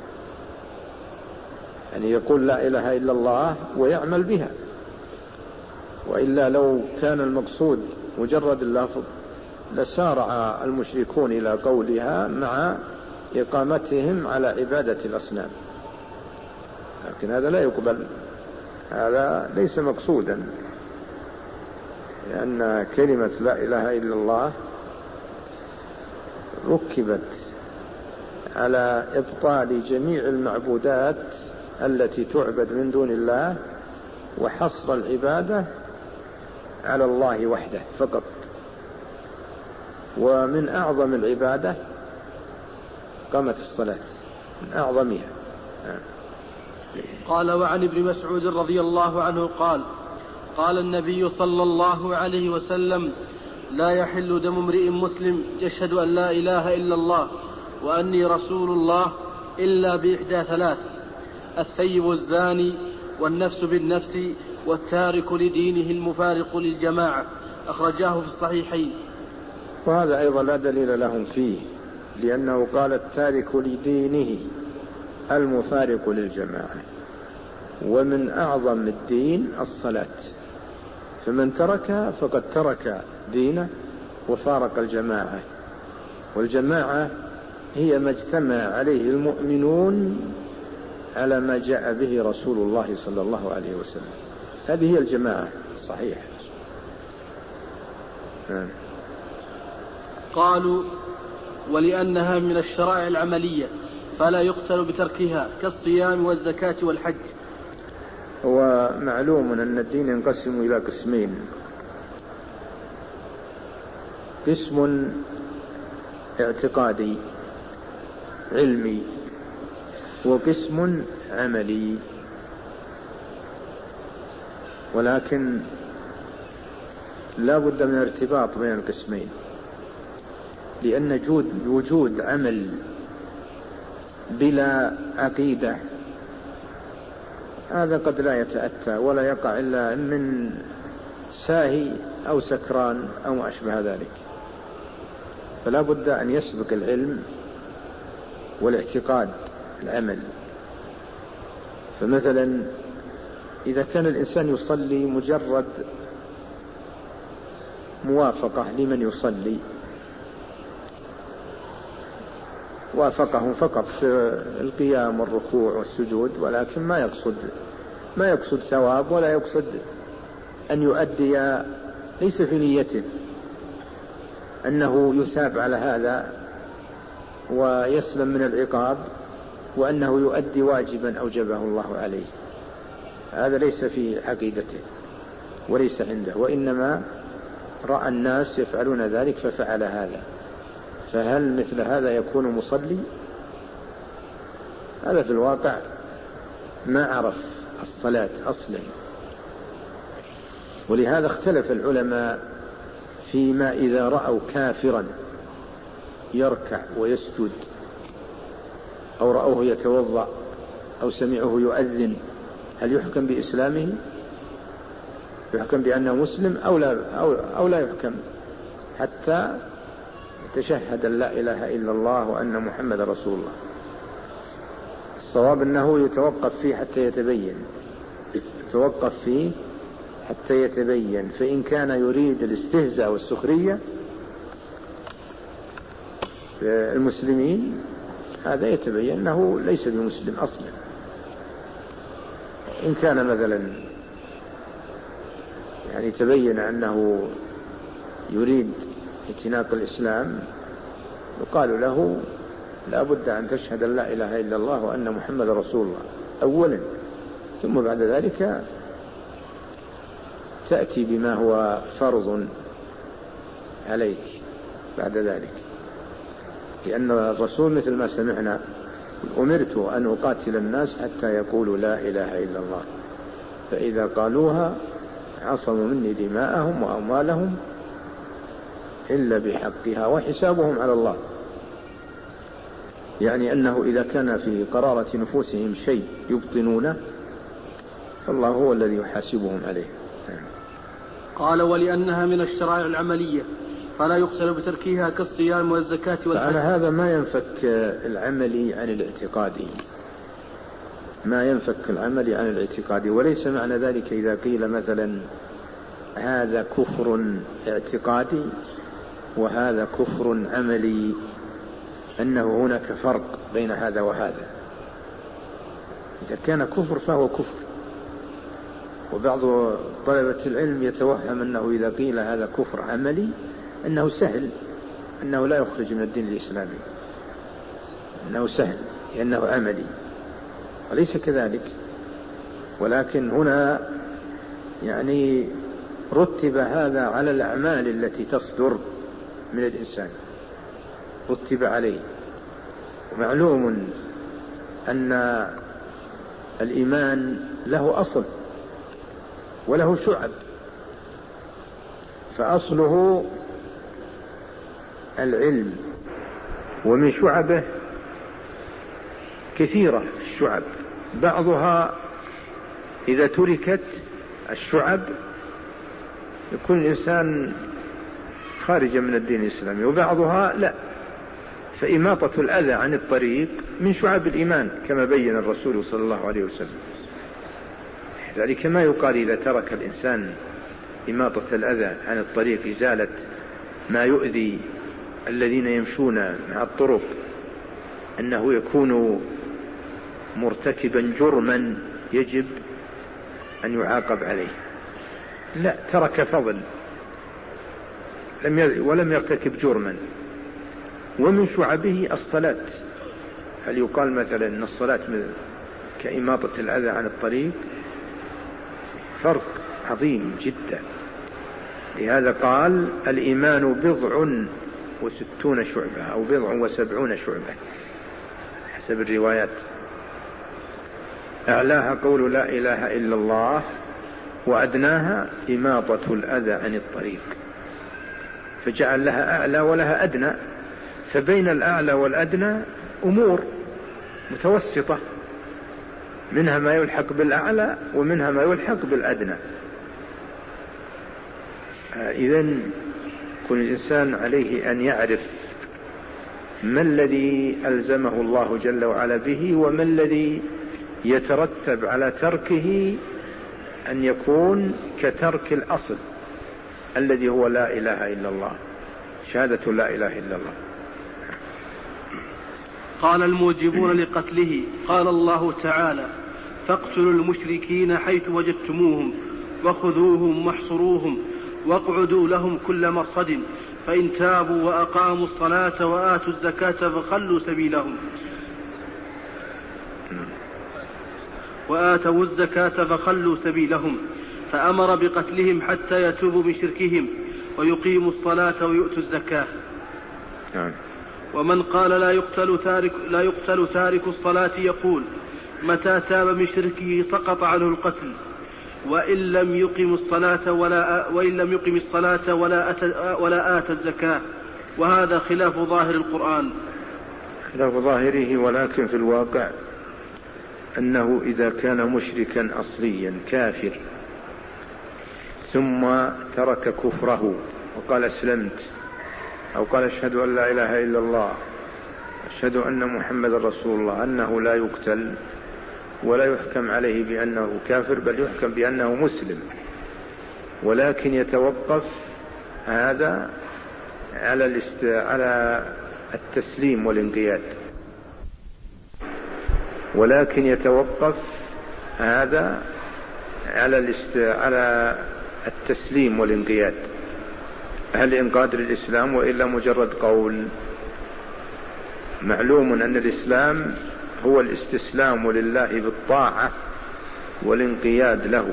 S3: يعني يقول لا إله إلا الله ويعمل بها، وإلا لو كان المقصود مجرد اللفظ لسارع المشركون إلى قولها مع إقامتهم على عبادة الأصنام، لكن هذا لا يقبل، هذا ليس مقصودا، لأن كلمة لا إله إلا الله ركبت على إبطال جميع المعبودات التي تعبد من دون الله، وحصر العبادة على الله وحده فقط. ومن أعظم العبادة قامت الصلاة، من أعظمها.
S2: قال: وعن ابن مسعود رضي الله عنه قال: قال النبي صلى الله عليه وسلم: لا يحل دم امرئ مسلم يشهد أن لا إله إلا الله وأني رسول الله إلا بإحدى ثلاث: الثيب الزاني، والنفس بالنفس، والتارك لدينه المفارق للجماعة. أخرجاه في الصحيحين.
S3: وهذا أيضا لا دليل لهم فيه، لأنه قال التارك لدينه المفارق للجماعة، ومن أعظم الدين الصلاة، فمن تركها فقد ترك دينه وفارق الجماعة. والجماعة هي ما اجتمع عليه المؤمنون على ما جاء به رسول الله صلى الله عليه وسلم، هذه هي الجماعة صحيح.
S2: قالوا: ولأنها من الشرائع العملية فلا يقتل بتركها كالصيام والزكاة والحج.
S3: ومعلوم أن الدين ينقسم إلى قسمين: قسم اعتقادي علمي، وقسم عملي. ولكن لا بد من ارتباط بين القسمين، لأن وجود عمل بلا عقيدة هذا قد لا يتأتى ولا يقع إلا من ساهي أو سكران أو ما أشبه ذلك. فلا بد أن يسبق العلم والاعتقاد العمل. فمثلا إذا كان الإنسان يصلي مجرد موافقة لمن يصلي، وافقهم فقط في القيام والركوع والسجود، ولكن ما يقصد ثواب ولا يقصد أن يؤدي، ليس في نيته أنه يثاب على هذا ويسلم من العقاب وأنه يؤدي واجبا أوجبه الله عليه، هذا ليس في عقيدته وليس عنده، وإنما رأى الناس يفعلون ذلك ففعل هذا. فهل مثل هذا يكون مصلي؟ هذا في الواقع ما عرف الصلاة أصلا، ولهذا اختلف العلماء فيما إذا رأوا كافرا يركع ويسجد، أو رأوه يتوضأ، أو سمعوه يؤذن، هل يحكم بإسلامه؟ يحكم بأنه مسلم أو لا يحكم حتى يتشهد أن لا إله إلا الله وأن محمد رسول الله؟ الصواب أنه يتوقف فيه حتى يتبين. فإن كان يريد الاستهزاء والسخرية المسلمين هذا يتبين أنه ليس بمسلم أصلا. إن كان مثلا يعني تبين أنه يريد اعتناق الإسلام، يقال له لا بد أن تشهد أن لا إله إلا الله وأن محمد رسول الله أولا، ثم بعد ذلك تأتي بما هو فرض عليك بعد ذلك. لأن الرسول مثل ما سمعنا أمرت أن أقاتل الناس حتى يقولوا لا إله إلا الله، فإذا قالوها عصموا مني دماءهم وأموالهم إلا بحقها وحسابهم على الله. يعني أنه إذا كان في قرارة نفوسهم شيء يبطنونه فالله هو الذي يحاسبهم عليه.
S2: قال ولأنها من الشرائع العملية فلا يقتل بتركها كالصيام والزكاة والحج.
S3: فعلى هذا ما ينفك العملي عن الاعتقادي، وليس معنى ذلك إذا قيل مثلا هذا كفر اعتقادي وهذا كفر عملي أنه هناك فرق بين هذا وهذا. إذا كان كفر فهو كفر. وبعض طلبة العلم يتوهم أنه إذا قيل هذا كفر عملي أنه سهل، أنه لا يخرج من الدين الإسلامي، أنه سهل لأنه عملي، وليس كذلك. ولكن هنا يعني رتب هذا على الأعمال التي تصدر من الإنسان، رتب عليه. ومعلوم أن الإيمان له أصل وله شعب، فأصله العلم، ومن شعبه كثيرة الشعب، بعضها إذا تركت الشعب يكون الإنسان خارجا من الدين الإسلامي، وبعضها لا. فإماطة الأذى عن الطريق من شعب الإيمان كما بين الرسول صلى الله عليه وسلم. ذلك ما يقال إذا ترك الإنسان إماطة الأذى عن الطريق، إزالة ما يؤذي الذين يمشون مع الطرق، أنه يكون مرتكبا جرما يجب أن يعاقب عليه. لا، ترك فضل ولم يرتكب جرما. ومن شعبه الصلاة، هل يقال مثلا أن الصلاة كإماطة الأذى عن الطريق؟ فرق عظيم جدا. لهذا قال الإيمان 60 شعبة أو 70 شعبة حسب الروايات، أعلاها قول لا إله إلا الله، وأدناها إماطة الأذى عن الطريق، فجعل لها أعلى ولها أدنى. فبين الأعلى والأدنى أمور متوسطة، منها ما يلحق بالأعلى ومنها ما يلحق بالأدنى. إذن كل إنسان عليه أن يعرف ما الذي ألزمه الله جل وعلا به، وما الذي يترتب على تركه أن يكون كترك الأصل الذي هو لا إله إلا الله، شهادة لا إله إلا الله.
S2: قال الموجبون لقتله قال الله تعالى: فاقتلوا المشركين حيث وجدتموهم وخذوهم واحصروهم واقعدوا لهم كل مرصد فإن تابوا وأقاموا الصلاة وآتوا الزكاة فخلوا سبيلهم وآتوا الزكاة فخلوا سبيلهم، فأمر بقتلهم حتى يتوبوا من شركهم ويقيموا الصلاة ويؤتوا الزكاة. ومن قال لا يقتل تارك الصلاة يقول: متى تاب من شركه سقط عنه القتل وإن لم يقم الصلاة ولا آتى الزكاة، وهذا خلاف ظاهر القرآن.
S3: خلاف ظاهره، ولكن في الواقع أنه إذا كان مشركا أصليا كافر ثم ترك كفره وقال أسلمت أو قال أشهد أن لا إله إلا الله أشهد أن محمد رسول الله، أنه لا يقتل ولا يحكم عليه بأنه كافر، بل يحكم بأنه مسلم، ولكن يتوقف هذا على التسليم والانقياد، ولكن يتوقف هذا على التسليم والانقياد، هل انقاد للإسلام وإلا مجرد قول. معلوم أن الإسلام هو الاستسلام لله بالطاعة والانقياد له،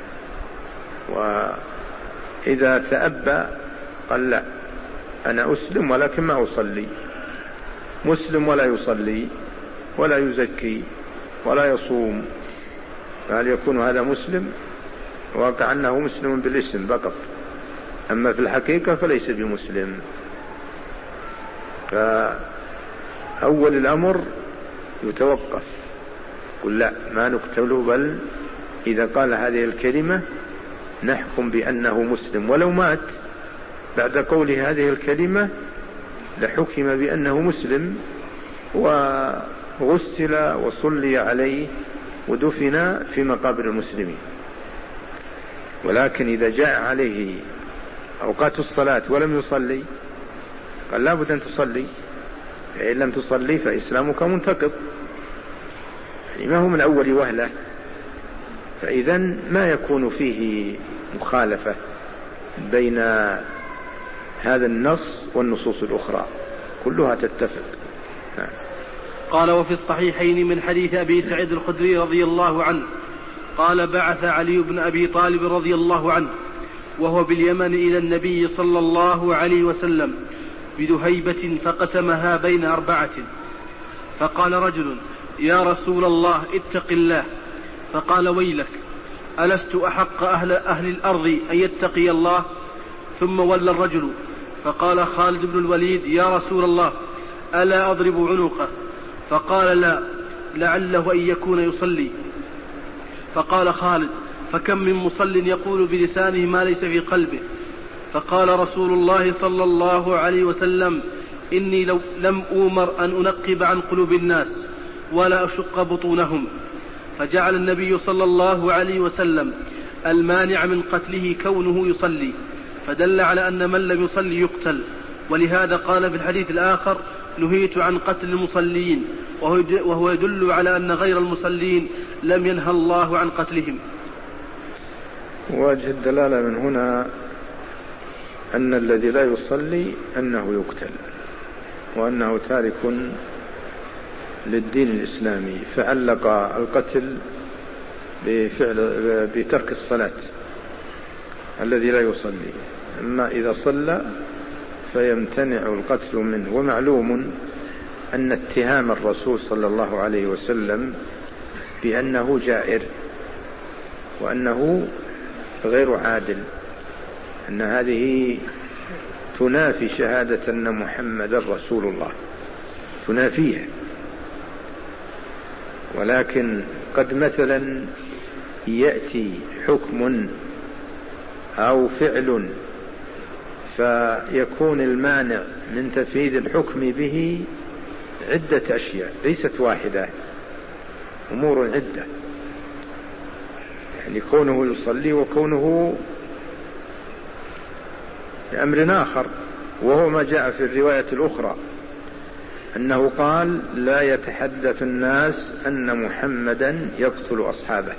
S3: وإذا تأبى قال لا أنا أسلم ولكن ما أصلي، مسلم ولا يصلي ولا يزكي ولا يصوم، فهل يكون هذا مسلم؟ واقع أنه مسلم بالاسم فقط، أما في الحقيقة فليس بمسلم. فأول الأمر يتوقف، قل لا ما نقتله، بل إذا قال هذه الكلمة نحكم بأنه مسلم، ولو مات بعد قول هذه الكلمة لحكم بأنه مسلم وغسل وصلي عليه ودفن في مقابر المسلمين. ولكن إذا جاء عليه أوقات الصلاة ولم يصلي قال لا بد أن تصلي، فإن لم تصلي فإسلامك منتقض، يعني ما هو من أول وهلة. فإذا ما يكون فيه مخالفة بين هذا النص والنصوص الأخرى، كلها تتفق.
S2: قال: وفي الصحيحين من حديث أبي سعيد الخدري رضي الله عنه قال: بعث علي بن أبي طالب رضي الله عنه وهو باليمن إلى النبي صلى الله عليه وسلم بذهيبة فقسمها بين 4، فقال رجل: يا رسول الله اتق الله، فقال: ويلك، ألست أحق أهل الأرض أن يتقي الله؟ ثم ولى الرجل فقال خالد بن الوليد: يا رسول الله ألا أضرب عنقه؟ فقال: لا، لعله أن يكون يصلي. فقال خالد: فكم من مصل يقول بلسانه ما ليس في قلبه؟ فقال رسول الله صلى الله عليه وسلم: إني لم أؤمر أن أنقب عن قلوب الناس ولا أشق بطونهم. فجعل النبي صلى الله عليه وسلم المانع من قتله كونه يصلي، فدل على أن من لم يصلي يقتل. ولهذا قال في الحديث الآخر: نهيت عن قتل المصلين، وهو يدل على أن غير المصلين لم ينهى الله عن قتلهم.
S3: وجه الدلالة من هنا أن الذي لا يصلي أنه يقتل، وأنه تارك للدين الإسلامي، فعلق القتل بترك الصلاة الذي لا يصلي، أما إذا صلى فيمتنع القتل منه. ومعلوم أن اتهام الرسول صلى الله عليه وسلم بأنه جائر وأنه غير عادل، أن هذه تنافي شهادة أن محمد رسول الله، تنافيها. ولكن قد مثلا يأتي حكم أو فعل فيكون المانع من تنفيذ الحكم به عدة أشياء ليست واحدة، أمور عدة، يعني كونه يصلي وكونه لأمر آخر، وهو ما جاء في الرواية الأخرى أنه قال لا يتحدث الناس أن محمدا يقتل أصحابه.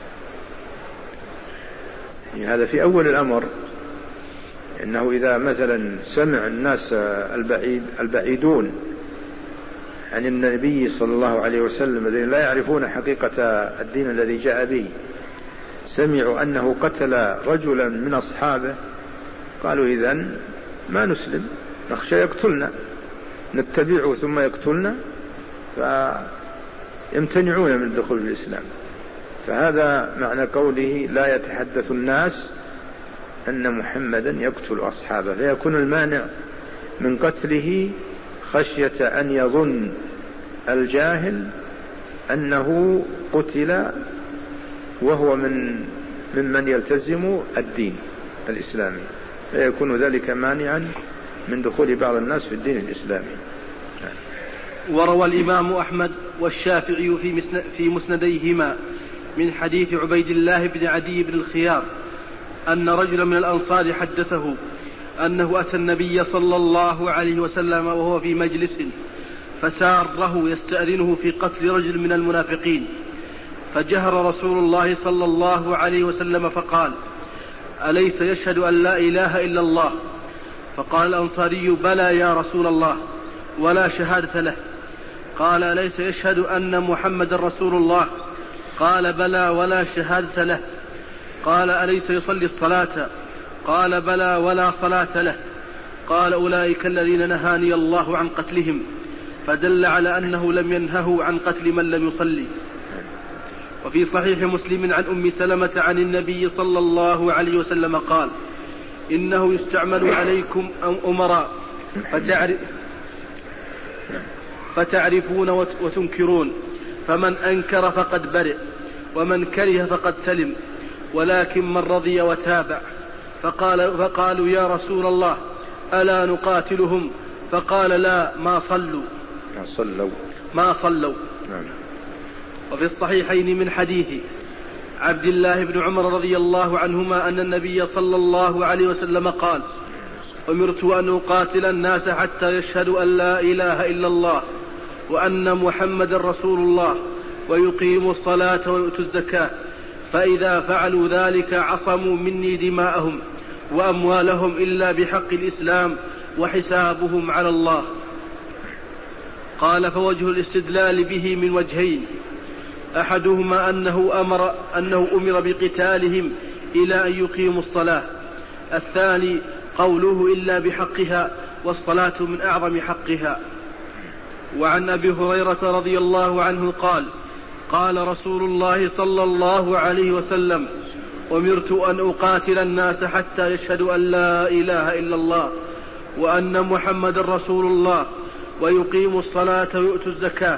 S3: يعني هذا في أول الأمر، إنه إذا مثلا سمع الناس البعيدون عن النبي صلى الله عليه وسلم الذين لا يعرفون حقيقة الدين الذي جاء به، سمعوا أنه قتل رجلا من أصحابه، قالوا إذن ما نسلم، نخشى يقتلنا، نتبعه ثم يقتلنا، فيمتنعون من الدخول في الإسلام. فهذا معنى قوله لا يتحدث الناس أن محمدا يقتل أصحابه، فيكون المانع من قتله خشية أن يظن الجاهل أنه قتل وهو ممن يلتزم الدين الإسلامي، فيكون ذلك مانعا من دخول بعض الناس في الدين الإسلامي.
S2: وروى الإمام أحمد والشافعي في مسنديهما من حديث عبيد الله بن عدي بن الخيار أن رجلا من الأنصار حدثه أنه أتى النبي صلى الله عليه وسلم وهو في مجلس، فساره يستأذنه في قتل رجل من المنافقين، فجهر رسول الله صلى الله عليه وسلم فقال أليس يشهد أن لا إله إلا الله؟ فقال الأنصاري بلى يا رسول الله، ولا شهادة له. قال أليس يشهد أن محمد رسول الله؟ قال بلى ولا شهادة له. قال أليس يصلي الصلاة؟ قال بلى ولا صلاة له. قال أولئك الذين نهاني الله عن قتلهم، فدل على أنه لم ينهه عن قتل من لم يصلي. وفي صحيح مسلم عن أم سلمة عن النبي صلى الله عليه وسلم قال إنه يستعمل عليكم أمراء فتعرفون وتنكرون، فمن أنكر فقد برئ، ومن كره فقد سلم، ولكن من رضي وتابع. فقالوا يا رسول الله ألا نقاتلهم؟ فقال لا، ما صلوا. وفي الصحيحين من حديث عبد الله بن عمر رضي الله عنهما أن النبي صلى الله عليه وسلم قال أمرت أن أقاتل الناس حتى يشهدوا أن لا إله إلا الله وأن محمد رسول الله ويقيموا الصلاة ويؤتوا الزكاة، فإذا فعلوا ذلك عصموا مني دماءهم وأموالهم إلا بحق الإسلام وحسابهم على الله. قال فوجه الاستدلال به من وجهين، أحدهما أنه أمر بقتالهم إلى أن يقيموا الصلاة، الثاني قوله إلا بحقها، والصلاة من أعظم حقها. وعن أبي هريرة رضي الله عنه قال قال رسول الله صلى الله عليه وسلم أمرت أن أقاتل الناس حتى يشهدوا أن لا إله إلا الله وأن محمد رسول الله ويقيموا الصلاة ويؤتوا الزكاة،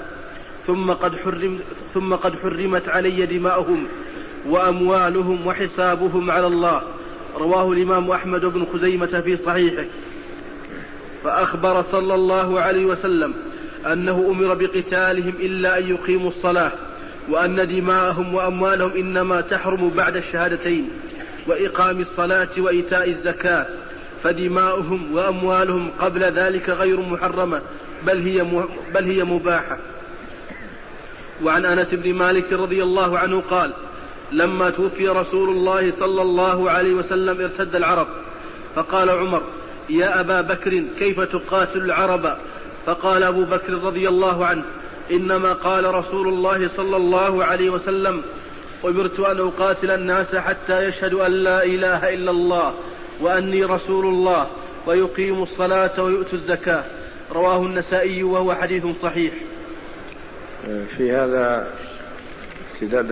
S2: ثم قد حرمت علي دماؤهم وأموالهم وحسابهم على الله. رواه الإمام أحمد بن خزيمة في صحيحه. فأخبر صلى الله عليه وسلم أنه أمر بقتالهم إلا أن يقيموا الصلاة، وأن دماءهم وأموالهم إنما تحرم بعد الشهادتين وإقام الصلاة وإيتاء الزكاة، فدماؤهم وأموالهم قبل ذلك غير محرمة بل هي مباحة. وعن أنس بن مالك رضي الله عنه قال لما توفي رسول الله صلى الله عليه وسلم ارتد العرب، فقال عمر يا أبا بكر كيف تقاتل العرب؟ فقال أبو بكر رضي الله عنه إنما قال رسول الله صلى الله عليه وسلم أمرت أن أقاتل الناس حتى يشهدوا أن لا إله إلا الله وأني رسول الله ويقيموا الصلاة ويؤتوا الزكاة. رواه النسائي وهو حديث صحيح.
S3: في هذا ارتداد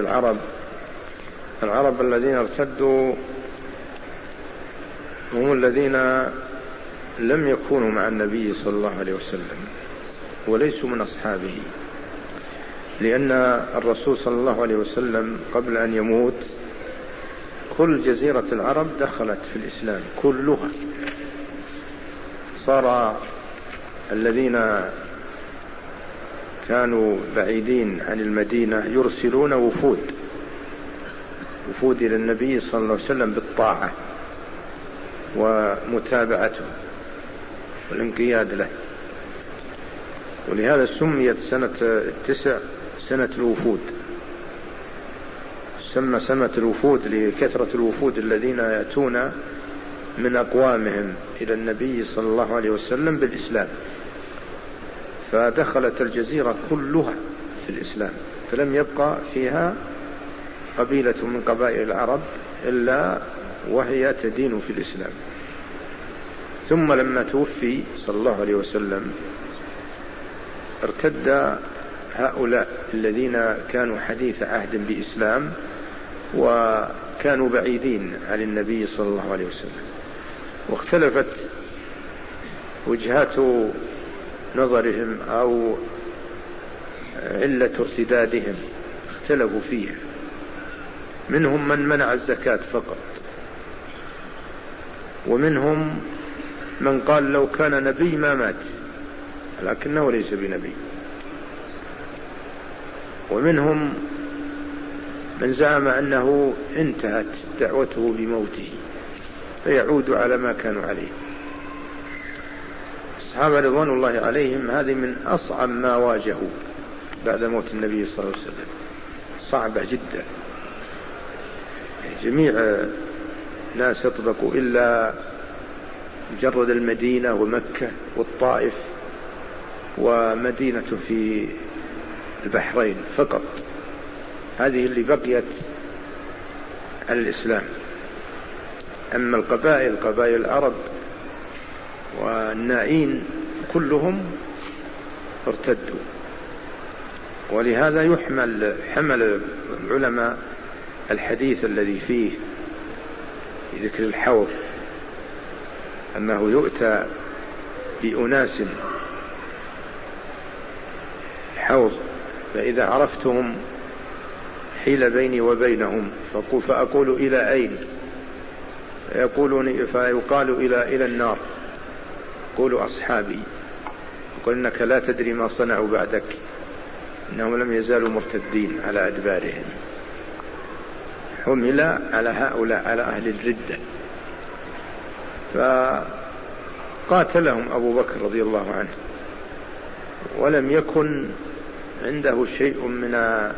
S3: العرب الذين ارتدوا هم الذين لم يكونوا مع النبي صلى الله عليه وسلم وليسوا من أصحابه، لأن الرسول صلى الله عليه وسلم قبل أن يموت كل جزيرة العرب دخلت في الإسلام كلها. صار الذين كانوا بعيدين عن المدينة يرسلون وفود وفود إلى النبي صلى الله عليه وسلم بالطاعة ومتابعته والانقياد له، ولهذا سميت سنة 9 سنة الوفود. سمى سنة الوفود لكثرة الوفود الذين يأتون من أقوامهم إلى النبي صلى الله عليه وسلم بالإسلام، فدخلت الجزيرة كلها في الإسلام، فلم يبقى فيها قبيلة من قبائل العرب إلا وهي تدين في الإسلام. ثم لما توفي صلى الله عليه وسلم ارتد هؤلاء الذين كانوا حديث عهد بإسلام وكانوا بعيدين عن النبي صلى الله عليه وسلم، واختلفت وجهات نظرهم أو علة ارتدادهم، اختلفوا فيها. منهم من منع الزكاة فقط، ومنهم من قال لو كان نبي ما مات، لكنه ليس بنبي، ومنهم من زعم أنه انتهت دعوته بموته فيعود على ما كانوا عليه. الصحابة رضوان الله عليهم هذه من أصعب ما واجهوا بعد موت النبي صلى الله عليه وسلم، صعبة جدا. جميع ناس يطبقوا إلا مجرد المدينة ومكة والطائف ومدينة في البحرين فقط، هذه اللي بقيت على الإسلام. أما القبائل، قبائل العرب والنائين كلهم ارتدوا. ولهذا حمل العلماء الحديث الذي فيه ذكر الحوض، أنه يؤتى بأناس حوض فإذا عرفتهم حيل بيني وبينهم فأقول إلى أين، فيقال إلى النار، قولوا أصحابي، يقول إنك لا تدري ما صنعوا بعدك، إنهم لم يزالوا مرتدين على أدبارهم. حمل على هؤلاء، على أهل الردة، فقاتلهم أبو بكر رضي الله عنه، ولم يكن عنده شيء من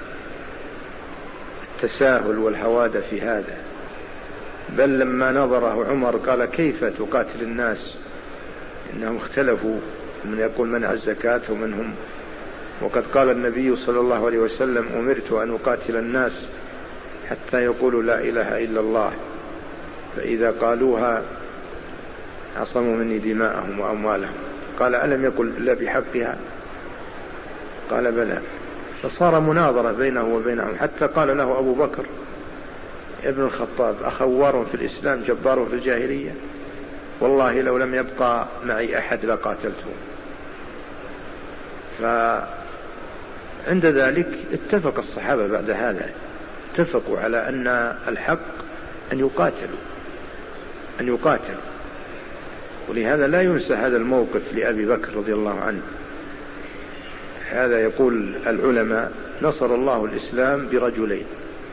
S3: التساهل والهوادة في هذا، بل لما نظره عمر قال كيف تقاتل الناس، إنهم اختلفوا، من يقول منع الزكاة ومنهم، وقد قال النبي صلى الله عليه وسلم أمرت أن أقاتل الناس حتى يقولوا لا إله إلا الله، فإذا قالوها عصموا مني دماءهم وأموالهم. قال ألم يقل إلا بحقها؟ قال بلى. فصار مناظرة بينه وبينهم، حتى قال له أبو بكر ابن الخطاب أخوار في الإسلام جبار في الجاهلية، والله لو لم يبقى معي أحد لقاتلته. فعند ذلك اتفق الصحابة بعد هذا، اتفقوا على أن الحق أن يقاتلوا. ولهذا لا ينسى هذا الموقف لأبي بكر رضي الله عنه. هذا يقول العلماء نصر الله الإسلام برجلين،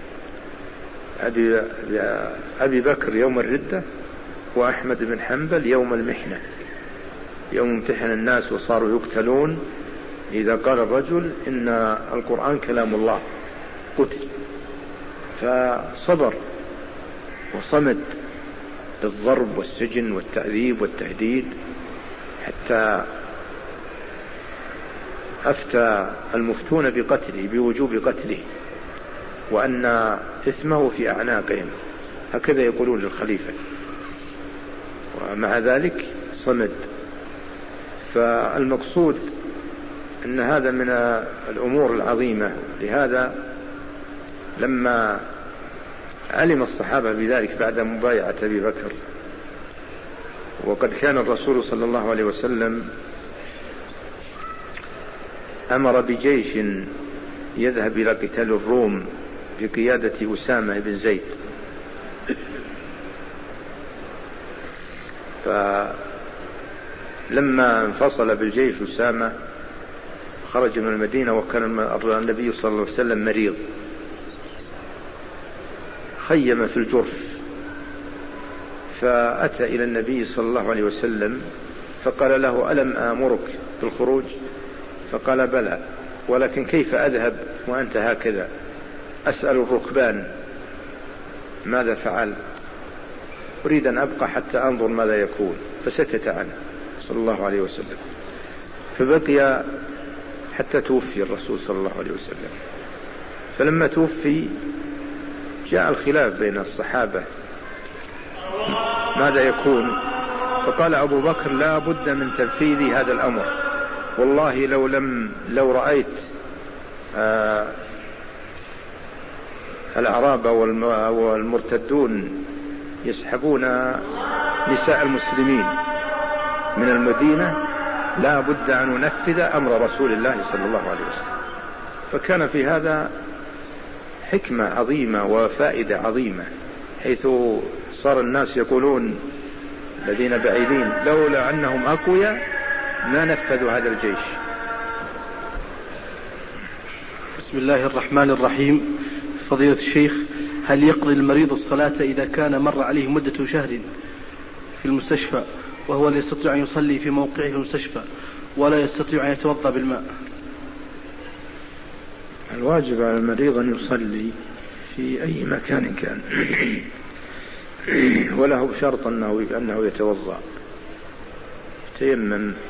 S3: أبي بكر يوم الردة، وأحمد بن حنبل يوم المحنة، يوم امتحن الناس وصاروا يقتلون. إذا قال الرجل إن القرآن كلام الله قتل، فصبر وصمد للضرب والسجن والتعذيب والتهديد، حتى أفتى المفتون بقتله، بوجوب قتله، وأن إثمه في أعناقهم، هكذا يقولون للخليفة، ومع ذلك صمد. فالمقصود أن هذا من الأمور العظيمة. لهذا لما علم الصحابة بذلك بعد مبايعة أبي بكر، وقد كان الرسول صلى الله عليه وسلم أمر بجيش يذهب إلى قتال الروم بقيادة أسامة بن زيد، فلما انفصل بالجيش أسامة خرج من المدينة، وكان النبي صلى الله عليه وسلم مريض، خيم في الجرف، فأتى إلى النبي صلى الله عليه وسلم فقال له: ألم آمرك بالخروج؟ فقال: بلى، ولكن كيف أذهب وأنت هكذا؟ أسأل الركبان ماذا فعل؟ أريد أن أبقى حتى أنظر ماذا يكون. فسكت عنه صلى الله عليه وسلم، فبقي حتى توفي الرسول صلى الله عليه وسلم. فلما توفي جاء الخلاف بين الصحابة ماذا يكون، فقال أبو بكر: لا بد من تنفيذ هذا الأمر، والله لو رأيت الأعراب والمرتدون يسحبون نساء المسلمين من المدينة لا بد أن ننفذ أمر رسول الله صلى الله عليه وسلم. فكان في هذا حكمة عظيمة وفائدة عظيمة، حيث صار الناس يقولون الذين بعيدين: لولا أنهم أقوياء ما نفذوا هذا الجيش.
S2: بسم الله الرحمن الرحيم. فضيلة الشيخ، هل يقضي المريض الصلاة إذا كان مر عليه مدة شهر في المستشفى وهو لا يستطيع أن يصلي في موقعه في المستشفى ولا يستطيع أن يتوضأ بالماء؟
S3: الواجب على المريض أن يصلي في أي مكان كان وله بشرط أنه يتوضأ، يتيمم،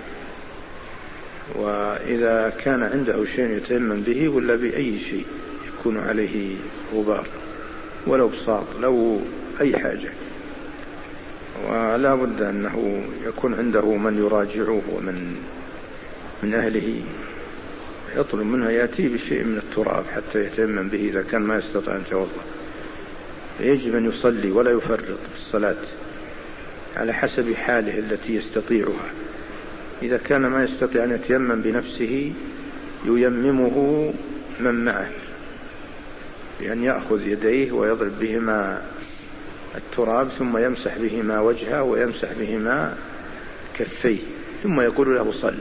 S3: وإذا كان عنده شيء يتيمم به ولا بأي شيء يكون عليه غبار ولو بساط لو أي حاجة، ولا بد أنه يكون عنده من يراجعه ومن أهله يطلب منه يأتي بشيء من التراب حتى يتيمم به إذا كان ما يستطيع أن يتوضأ. يجب أن يصلي ولا يفرط في الصلاة على حسب حاله التي يستطيعها. إذا كان ما يستطيع أن يتيمم بنفسه ييممه من معه بأن يأخذ يديه ويضرب بهما التراب ثم يمسح بهما وجهه ويمسح بهما كفيه ثم يقول له صل،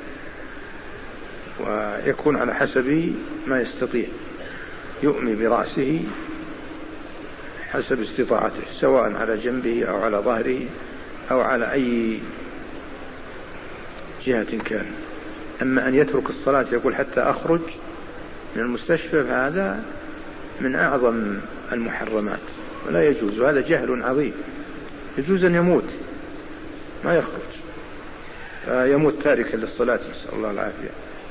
S3: ويكون على حسب ما يستطيع، يؤمي برأسه حسب استطاعته سواء على جنبه أو على ظهره أو على أي جهة كان. أما أن يترك الصلاة يقول حتى أخرج من المستشفى فهذا من أعظم المحرمات ولا يجوز، وهذا جهل عظيم. يجوز أن يموت ما يخرج، يموت تاركا للصلاة نسأل الله العافية.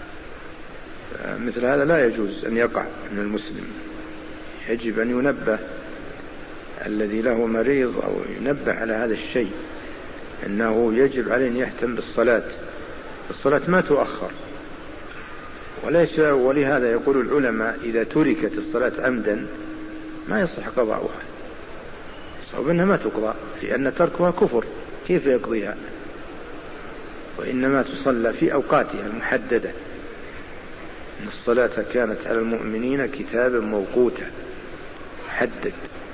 S3: مثل هذا لا يجوز أن يقع من المسلم. يجب أن ينبه الذي له مريض أو ينبه على هذا الشيء أنه يجب عليه أن يهتم بالصلاة. الصلاة ما تؤخر ولهذا يقول العلماء إذا تركت الصلاة عمدا ما يصح قضاؤها، صعب أنها ما تقضى لأن تركها كفر، كيف يقضيها؟ وإنما تصلى في أوقاتها المحددة. إن الصلاة كانت على المؤمنين كتابا موقوتا محدد.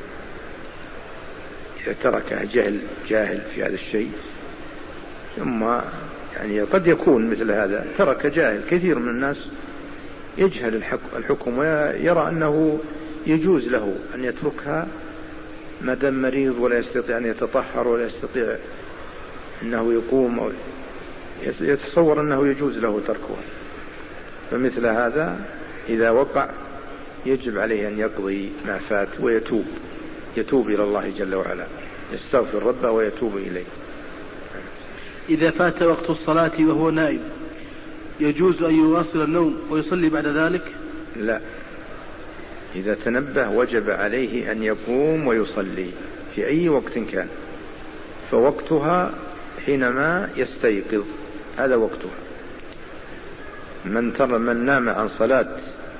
S3: إذا تركها جاهل في هذا الشيء ثم يعني قد يكون مثل هذا ترك جاهل، كثير من الناس يجهل الحكم ويرى أنه يجوز له أن يتركها ما دام مريض ولا يستطيع أن يتطهر ولا يستطيع أنه يقوم أو يتصور أنه يجوز له تركها. فمثل هذا إذا وقع يجب عليه أن يقضي ما فات يتوب إلى الله جل وعلا، يستغفر ربه ويتوب إليه.
S2: إذا فات وقت الصلاة وهو نائم يجوز أن يواصل النوم ويصلي بعد ذلك؟
S3: لا، إذا تنبه وجب عليه أن يقوم ويصلي في أي وقت كان، فوقتها حينما يستيقظ، هذا وقتها. من نام عن صلاة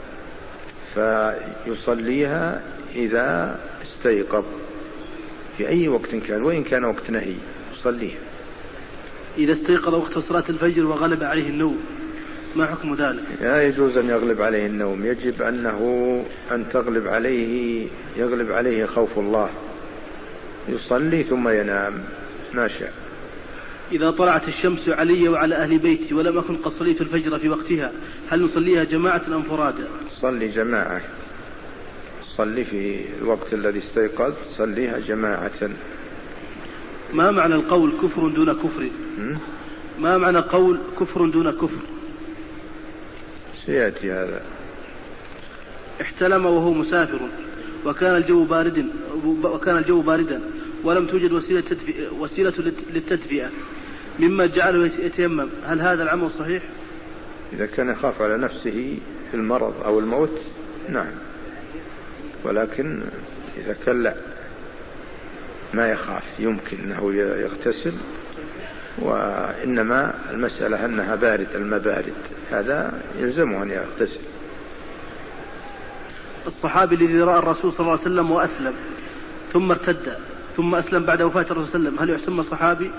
S3: فيصليها إذا استيقظ في أي وقت كان وإن كان وقت نهي يصليها.
S2: إذا استيقظ وقت صلاة الفجر وغلب عليه النوم ما حكم ذلك؟
S3: لا يجوز أن يغلب عليه النوم، يجب أن يغلب عليه خوف الله، يصلي ثم ينام ما شاء.
S2: إذا طلعت الشمس علي وعلى أهل بيتي ولم أكن قد صليت الفجر في وقتها هل نصليها جماعة أم فرادا؟
S3: صلي جماعة، صلي في الوقت الذي استيقظ صليها جماعة.
S2: ما معنى القول كفر دون كفر؟ ما معنى قول كفر دون كفر؟
S3: سيأتي هذا.
S2: احتلم وهو مسافر وكان الجو باردا ولم توجد وسيلة للتدفئة مما جعله يتيمم، هل هذا العمل صحيح؟
S3: إذا كان يخاف على نفسه في المرض أو الموت نعم، ولكن إذا كان لا ما يخاف يمكن أنه يغتسل، وإنما المسألة أنها بارد المبارد هذا يلزمه أن يغتسل.
S2: الصحابي الذي رأى الرسول صلى الله عليه وسلم وأسلم ثم ارتد ثم أسلم بعد وفاة الرسول صلى الله عليه وسلم، هل يسمى صحابي؟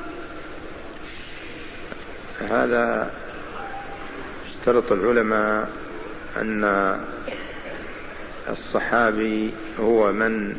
S3: هذا اشترط العلماء أن الصحابي هو من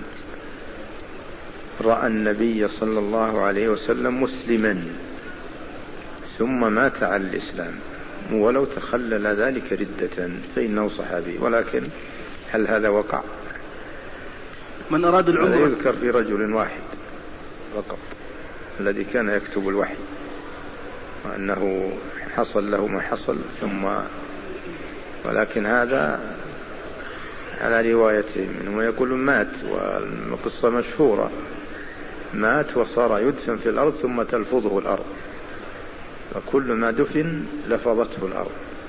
S3: رأى النبي صلى الله عليه وسلم مسلما ثم مات على الإسلام، ولو تخلل ذلك ردة فإنه صحابي. ولكن هل هذا وقع؟
S2: من أراد العمرة
S3: يذكر في رجل واحد فقط الذي كان يكتب الوحي، وأنه حصل له ما حصل ثم، ولكن هذا على روايته منهم يقول مات، والقصة مشهورة، مات وصار يدفن في الأرض ثم تلفظه الأرض، وكل ما دفن لفظته الأرض.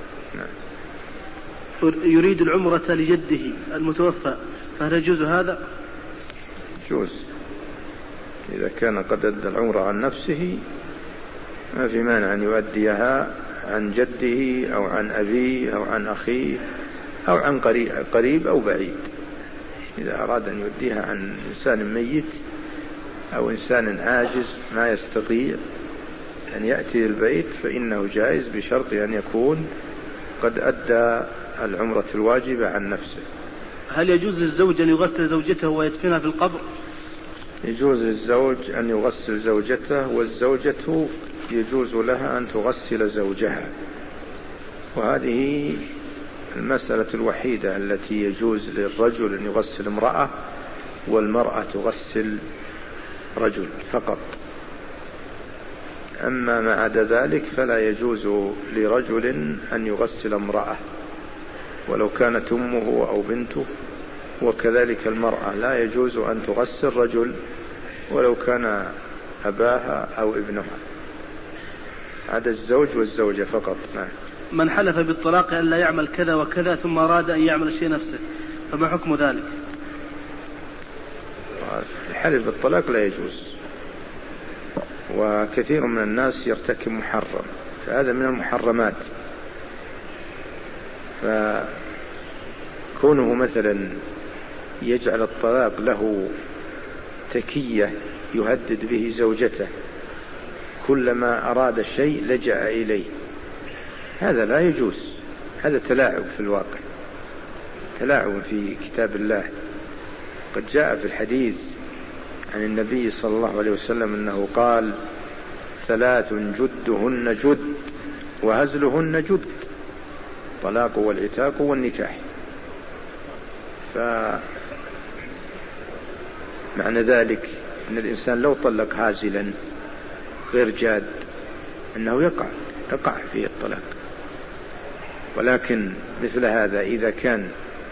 S2: يريد العمرة لجده المتوفى، فهل يجوز هذا؟
S3: يجوز إذا كان قد أدى العمرة عن نفسه، ما في مانع أن يؤديها عن جده أو عن أبيه أو عن أخيه أو عن قريب أو بعيد. إذا أراد أن يؤديها عن إنسان ميت أو إنسان عاجز ما يستطيع أن يأتي البيت فإنه جائز، بشرط أن يكون قد أدى العمرة الواجبة عن نفسه.
S2: هل يجوز للزوج أن يغسل زوجته ويدفنها في القبر؟
S3: يجوز للزوج أن يغسل زوجته، والزوجة يجوز لها أن تغسل زوجها، وهذه المسألة الوحيدة التي يجوز للرجل أن يغسل امرأة والمرأة تغسل رجل فقط. أما ما عدا ذلك فلا يجوز لرجل أن يغسل امرأة ولو كانت أمه أو بنته، وكذلك المرأة لا يجوز أن تغسل رجل ولو كان أباها أو ابنها، عدا الزوج والزوجة فقط.
S2: من حلف بالطلاق أن لا يعمل كذا وكذا ثم أراد أن يعمل الشيء نفسه، فما حكم ذلك؟
S3: الحلف بالطلاق لا يجوز، وكثير من الناس يرتكب محرم، فهذا من المحرمات. فكونه مثلا يجعل الطلاق له تكية يهدد به زوجته، كلما أراد الشيء لجأ إليه، هذا لا يجوز، هذا تلاعب في الواقع، تلاعب في كتاب الله. قد جاء في الحديث عن النبي صلى الله عليه وسلم أنه قال: 3 جدهن جد وهزلهن جد، طلاق والعتاق والنكاح. فمعنى ذلك أن الإنسان لو طلق هازلا غير جاد أنه يقع فيه الطلاق، ولكن مثل هذا إذا كان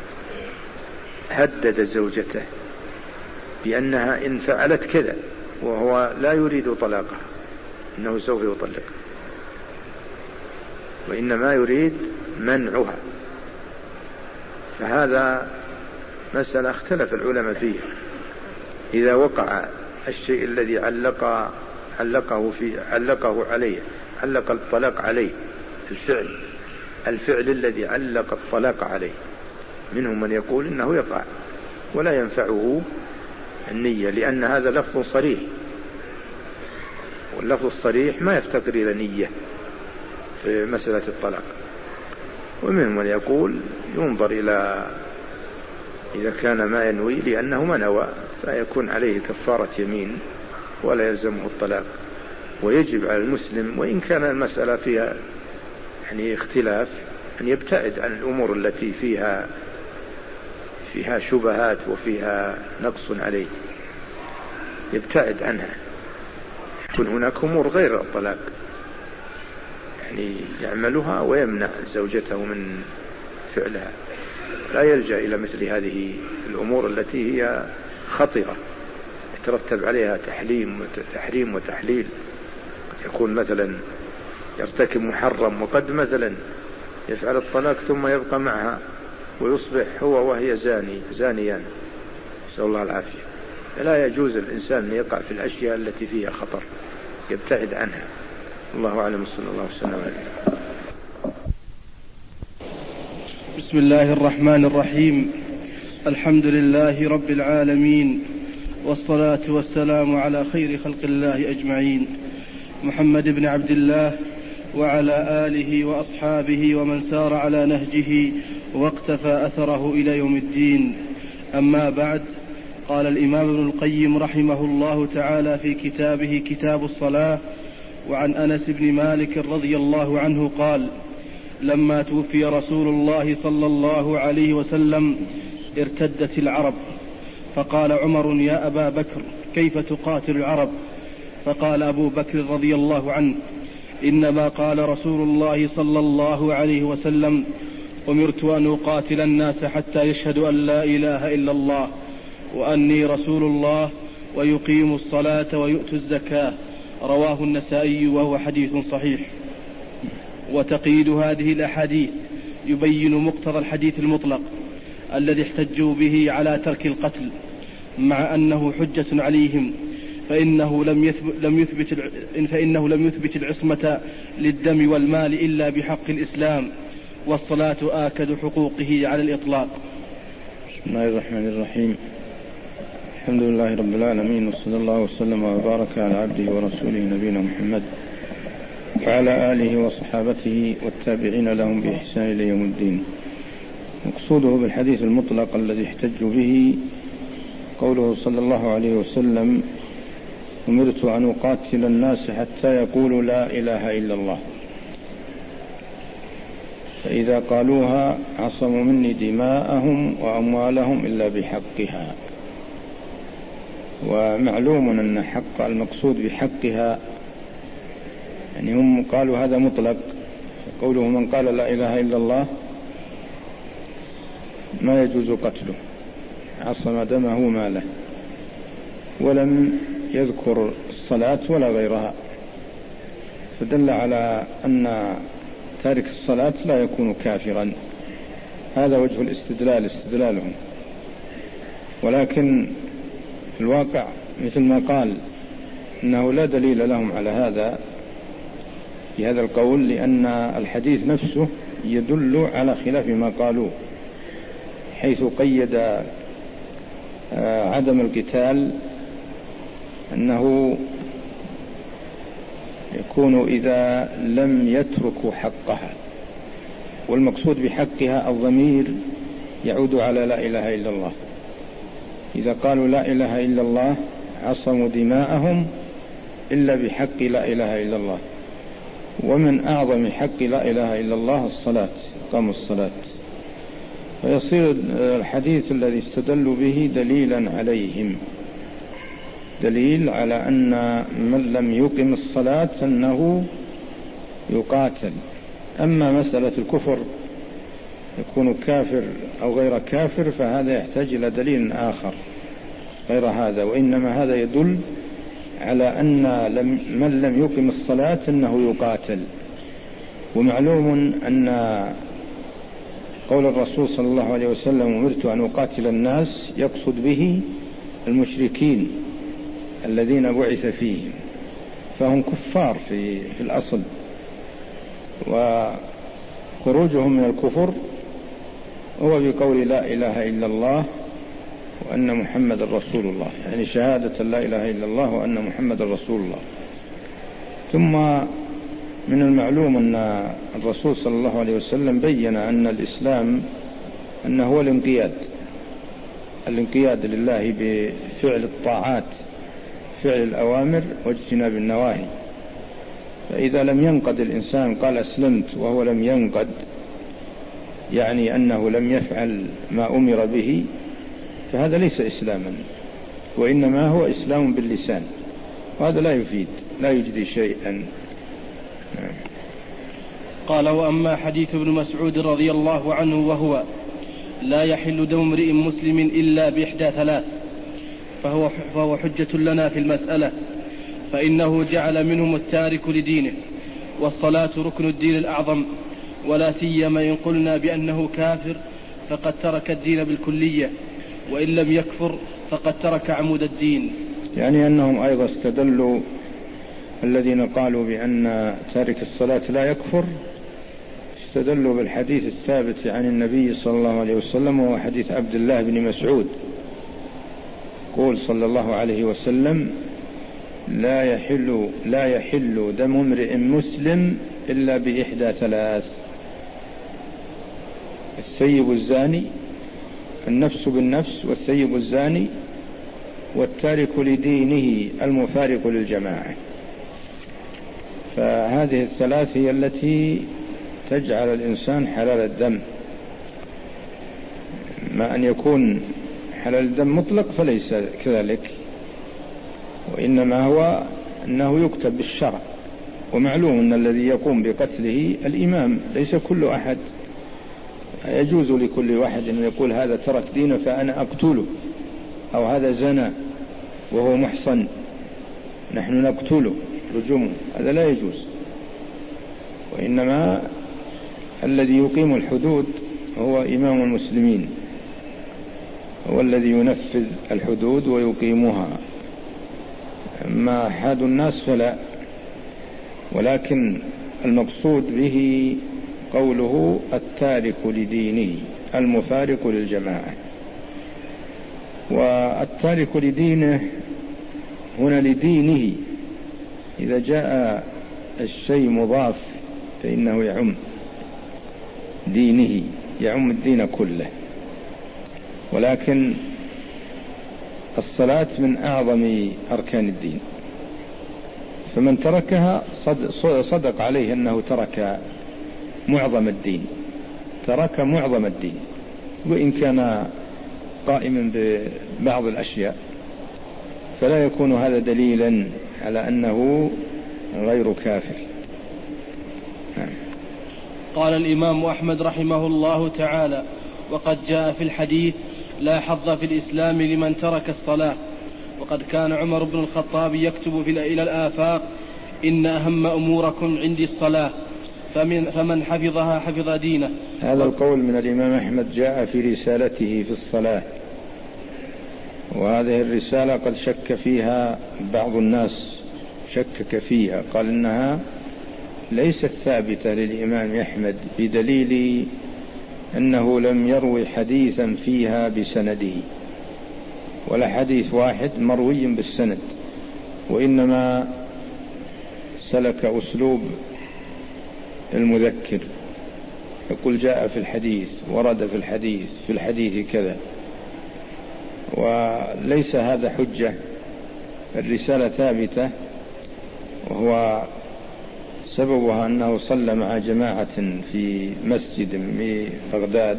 S3: هدد زوجته بأنها إن فعلت كذا وهو لا يريد طلاقها إنه سوف يطلق، وإنما يريد منعها، فهذا مسألة اختلف العلماء فيه. إذا وقع الشيء الذي علق الطلاق عليه، الفعل الذي علق الطلاق عليه، منهم من يقول إنه يقع ولا ينفعه النية، لأن هذا لفظ صريح، واللفظ الصريح ما يفتقر إلى نية في مسألة الطلاق. ومنهم من يقول ينظر إلى إذا كان ما ينوي، لأنه ما نوى فيكون عليه كفارة يمين ولا يلزمه الطلاق. ويجب على المسلم وإن كان المسألة فيها يعني اختلاف أن يبتعد عن الأمور التي فيها شبهات وفيها نقص عليه يبتعد عنها. يكون هناك أمور غير الطلاق يعني يعملها ويمنع زوجته من فعلها، لا يلجأ إلى مثل هذه الأمور التي هي خطرة يترتب عليها تحريم وتحليل. قد يكون مثلا يرتكب محرم، وقد مثلا يفعل الطلاق ثم يبقى معها ويصبح هو وهي زانيان، نسأل الله العافية. لا يجوز الإنسان أن يقع في الأشياء التي فيها خطر، يبتعد عنها. الله أعلم، صلى الله وسلم عليه.
S2: بسم الله الرحمن الرحيم. الحمد لله رب العالمين، والصلاة والسلام على خير خلق الله أجمعين، محمد بن عبد الله وعلى آله وأصحابه ومن سار على نهجه واقتفى أثره إلى يوم الدين. أما بعد، قال الإمام ابن القيم رحمه الله تعالى في كتابه كتاب الصلاة: وعن أنس بن مالك رضي الله عنه قال: لما توفي رسول الله صلى الله عليه وسلم ارتدت العرب، فقال عمر: يا أبا بكر، كيف تقاتل العرب؟ فقال أبو بكر رضي الله عنه: إنما قال رسول الله صلى الله عليه وسلم: أمرت أن أقاتل الناس حتى يشهدوا أن لا إله إلا الله وأني رسول الله ويقيموا الصلاة ويؤتوا الزكاة. رواه النسائي وهو حديث صحيح. وتقييد هذه الأحاديث يبين مقتضى الحديث المطلق الذي احتجوا به على ترك القتل، مع أنه حجة عليهم، فإنه لم يثبت العصمة للدم والمال إلا بحق الإسلام، والصلاة آكد حقوقه على الإطلاق.
S3: بسم الله الرحمن الرحيم. الحمد لله رب العالمين، وصلى الله وسلم وبارك على عبده ورسوله نبينا محمد وعلى آله وصحابته والتابعين لهم بإحسان إلى يوم الدين. مقصوده بالحديث المطلق الذي احتج به قوله صلى الله عليه وسلم: أمرت أن أقاتل الناس حتى يقولوا لا إله إلا الله، فإذا قالوها عصموا مني دماءهم وأموالهم إلا بحقها. ومعلوم أن حق المقصود بحقها يعني هم قالوا هذا مطلق، قوله من قال لا إله إلا الله ما يجوز قتله، عصم دمه وماله، ولم يذكر الصلاة ولا غيرها، فدل على أن تارك الصلاة لا يكون كافرا. هذا وجه استدلالهم. ولكن في الواقع مثل ما قال إنه لا دليل لهم على هذا في هذا القول، لأن الحديث نفسه يدل على خلاف ما قالوه، حيث قيد عدم القتال أنه يكون إذا لم يتركوا حقها، والمقصود بحقها الضمير يعود على لا إله إلا الله. إذا قالوا لا إله إلا الله عصموا دماءهم إلا بحق لا إله إلا الله، ومن أعظم حق لا إله إلا الله الصلاة، إقام الصلاة. فيصير الحديث الذي استدلوا به دليلا عليهم، دليل على أن من لم يقم الصلاة أنه يقاتل. أما مسألة الكفر يكون كافر أو غير كافر فهذا يحتاج إلى دليل آخر غير هذا، وإنما هذا يدل على أن من لم يقم الصلاة أنه يقاتل. ومعلوم أن قول الرسول صلى الله عليه وسلم أمرت أن أقاتل الناس يقصد به المشركين الذين بعث فيهم، فهم كفار في الأصل، وخروجهم من الكفر هو بقول لا إله إلا الله وأن محمد رسول الله، يعني شهادة لا إله إلا الله وأن محمد رسول الله. ثم من المعلوم أن الرسول صلى الله عليه وسلم بين أن الإسلام أنه هو الانقياد لله بفعل الطاعات، فعل الأوامر واجتناب النواهي. فإذا لم ينقد الإنسان قال أسلمت وهو لم ينقد، يعني أنه لم يفعل ما أمر به، فهذا ليس إسلاما، وإنما هو إسلام باللسان، وهذا لا يفيد، لا يجدي شيئا.
S2: قال: وأما حديث ابن مسعود رضي الله عنه وهو: لا يحل دم امرئ مسلم إلا بإحدى ثلاث، فهو حجة لنا في المسألة، فإنه جعل منهم التارك لدينه، والصلاة ركن الدين الأعظم، ولا سيما إن قلنا بأنه كافر فقد ترك الدين بالكلية، وإن لم يكفر فقد ترك عمود الدين.
S3: يعني أنهم أيضا استدلوا، الذين قالوا بأن تارك الصلاة لا يكفر، استدلوا بالحديث الثابت عن النبي صلى الله عليه وسلم، وهو حديث عبد الله بن مسعود، قول صلى الله عليه وسلم: لا يحل دم امرئ مسلم إلا بإحدى ثلاث: الثيب الزاني، النفس بالنفس والثيب الزاني، والتارك لدينه المفارق للجماعة. فهذه الثلاث هي التي تجعل الإنسان حلال الدم. ما أن يكون حلال الدم مطلق فليس كذلك، وإنما هو أنه يكتب بالشرع، ومعلوم أن الذي يقوم بقتله الإمام، ليس كل أحد. يجوز لكل واحد أن يقول هذا ترك دينه فأنا أقتله، أو هذا زنى وهو محصن نحن نقتله رجومه، هذا لا يجوز. وإنما الذي يقيم الحدود هو إمام المسلمين، هو الذي ينفذ الحدود ويقيمها. أما أحد الناس فلا. ولكن المقصود به قوله التارك لدينه المفارق للجماعة. والتارك لدينه هنا لدينه، إذا جاء الشيء مضاف فإنه يعم دينه، يعم الدين كله. ولكن الصلاة من أعظم أركان الدين، فمن تركها صدق عليه أنه ترك معظم الدين، ترك معظم الدين، وإن كان قائما ببعض الأشياء، فلا يكون هذا دليلا على أنه غير كافر.
S2: قال الإمام أحمد رحمه الله تعالى: وقد جاء في الحديث: لا حظ في الإسلام لمن ترك الصلاة. وقد كان عمر بن الخطاب يكتب إلى الآفاق: إن أهم أموركم عندي الصلاة، فمن حفظها حفظ دينه.
S3: هذا القول من الإمام أحمد جاء في رسالته في الصلاة، وهذه الرسالة قد شك فيها بعض الناس، شكك فيها، قال إنها ليست ثابتة للإمام أحمد، بدليل أنه لم يروي حديثا فيها بسنده، ولا حديث واحد مروي بالسند، وإنما سلك أسلوب المذكر، يقول جاء في الحديث، ورد في الحديث، في الحديث كذا، وليس هذا حجة. الرسالة ثابتة، وهو سببها أنه صلى مع جماعة في مسجد في بغداد،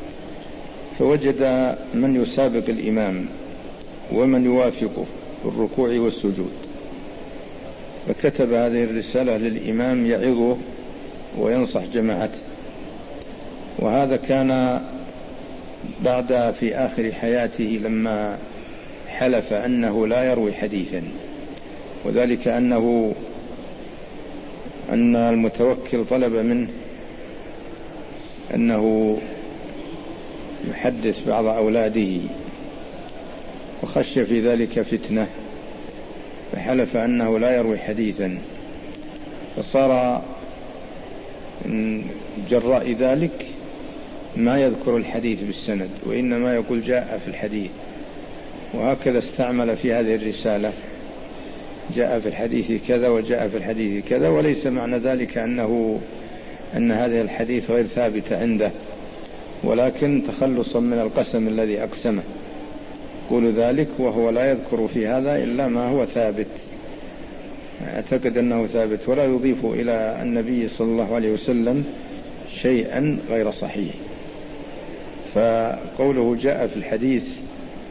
S3: فوجد من يسابق الإمام ومن يوافقه في الركوع والسجود، فكتب هذه الرسالة للإمام يعظه وينصح جماعته. وهذا كان بعد في آخر حياته لما حلف أنه لا يروي حديثا، وذلك أن المتوكل طلب منه أنه يحدث بعض أولاده، وخشي في ذلك فتنة، فحلف أنه لا يروي حديثا، فصار من جراء ذلك ما يذكر الحديث بالسند، وإنما يقول جاء في الحديث. وهكذا استعمل في هذه الرسالة: جاء في الحديث كذا وجاء في الحديث كذا، وليس معنى ذلك أن هذه الحديث غير ثابتة عنده، ولكن تخلصا من القسم الذي أقسمه يقول ذلك، وهو لا يذكر في هذا إلا ما هو ثابت، أعتقد أنه ثابت، ولا يضيف إلى النبي صلى الله عليه وسلم شيئا غير صحيح. فقوله جاء في الحديث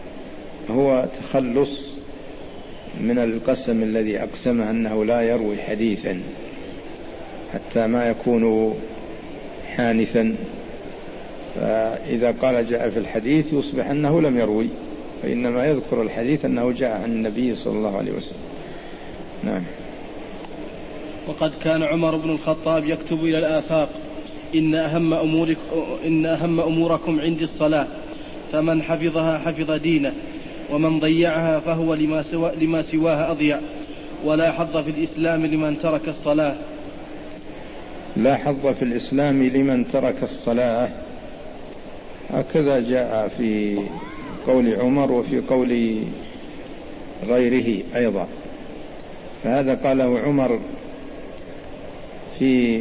S3: هو تخلص من القسم الذي أقسمه أنه لا يروي حديثا حتى ما يكون حانثا، فإذا قال جاء في الحديث يصبح أنه لم يروي، فإنما يذكر الحديث أنه جاء عن النبي صلى الله عليه وسلم. نعم.
S2: وقد كان عمر بن الخطاب يكتب إلى الآفاق: إن أهم أموركم عندي الصلاة، فمن حفظها حفظ دينه، ومن ضيعها فهو لما سواها أضيع، ولا حظ في الإسلام لمن ترك الصلاة.
S3: لا حظ في الإسلام لمن ترك الصلاة، هكذا جاء في قول عمر وفي قول غيره أيضا. فهذا قاله عمر في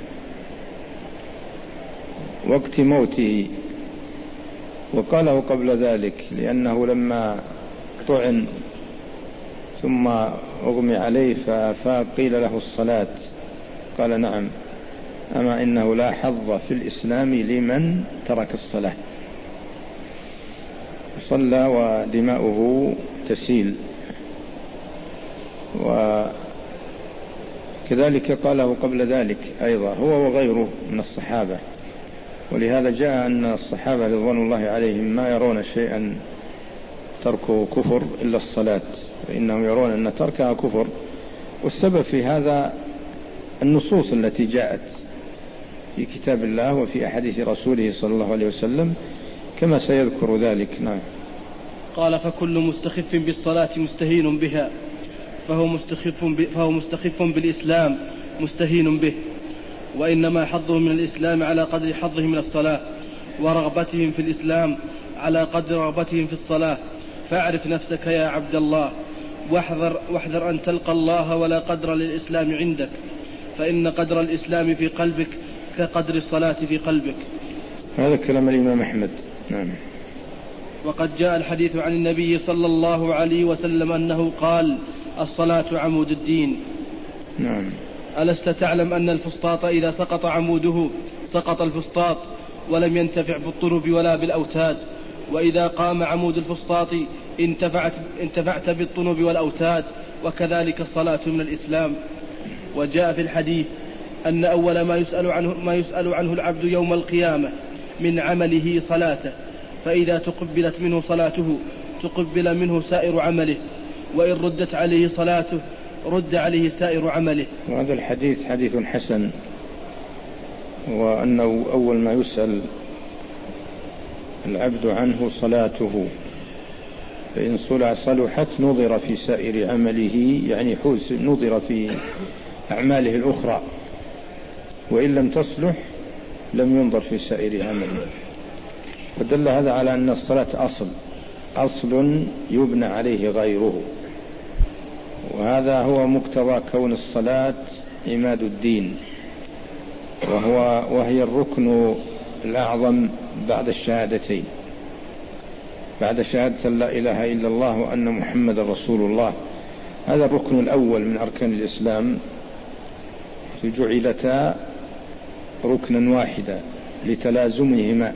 S3: وقت موته، وقاله قبل ذلك لأنه لما طعن ثم أغمي عليه فقيل له الصلاة قال: نعم، أما إنه لا حظ في الإسلام لمن ترك الصلاة. صلى ودماؤه تسيل. وكذلك قاله قبل ذلك أيضا هو وغيره من الصحابة. ولهذا جاء أن الصحابة رضوان الله عليهم ما يرون شيئا تركه كفر إلا الصلاة، فإنهم يرون أن تركها كفر. والسبب في هذا النصوص التي جاءت في كتاب الله وفي أحاديث رسوله صلى الله عليه وسلم كما سيذكر ذلك. نعم.
S2: قال: فكل مستخف بالصلاة مستهين بها، فهو مستخف بالإسلام مستهين به، وإنما حظه من الإسلام على قدر حظه من الصلاة، ورغبتهم في الإسلام على قدر رغبتهم في الصلاة. فاعرف نفسك يا عبد الله، واحذر أن تلقى الله ولا قدر للإسلام عندك، فإن قدر الإسلام في قلبك كقدر الصلاة في قلبك.
S3: هذا كلام الإمام أحمد. نعم.
S2: وقد جاء الحديث عن النبي صلى الله عليه وسلم أنه قال: الصلاة عمود الدين.
S3: نعم.
S2: ألست تعلم أن الفسطاط إذا سقط عموده سقط الفسطاط، ولم ينتفع بالطرب ولا بالأوتاد، وإذا قام عمود الفسطاط انتفعت بالطنب والأوتاد، وكذلك الصلاة من الإسلام. وجاء في الحديث أن أول ما يسأل عنه العبد يوم القيامة من عمله صلاته، فإذا تقبلت منه صلاته تقبل منه سائر عمله، وإن ردت عليه صلاته رد عليه سائر عمله.
S3: وهذا الحديث حديث حسن، وأنه أول ما يسأل العبد عنه صلاته، فإن صلحت نظر في سائر عمله، يعني نظر في أعماله الأخرى، وإن لم تصلح لم ينظر في سائر عمله. فدل هذا على أن الصلاة أصل يبنى عليه غيره، وهذا هو مقتضى كون الصلاة عماد الدين، وهي الركن الأعظم بعد الشهادتين، بعد شهادة لا إله إلا الله وأن محمد رسول الله. هذا الركن الأول من أركان الإسلام، جعلتا ركنا واحدا لتلازمهما.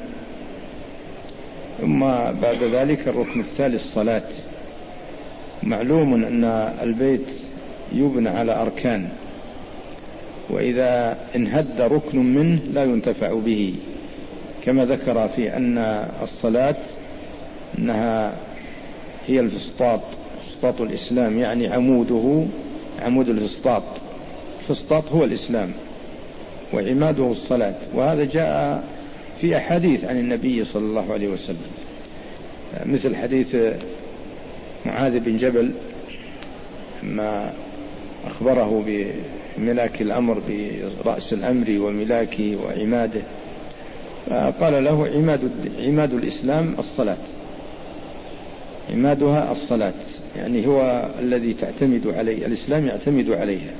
S3: ثم بعد ذلك الركن الثالث الصلاة. معلوم أن البيت يبنى على أركان، وإذا انهد ركن منه لا ينتفع به، كما ذكر في أن الصلاة أنها هي الفسطاط، فسطاط الإسلام، يعني عمود الفسطاط. الفسطاط هو الإسلام وعماده الصلاة. وهذا جاء في أحاديث عن النبي صلى الله عليه وسلم، مثل حديث معاذ بن جبل ما أخبره بملاك الأمر، برأس الأمر وملاكه وعماده، قال له: عماد الإسلام الصلاة، عمادها الصلاة، يعني هو الذي تعتمد عليه، الإسلام يعتمد عليها.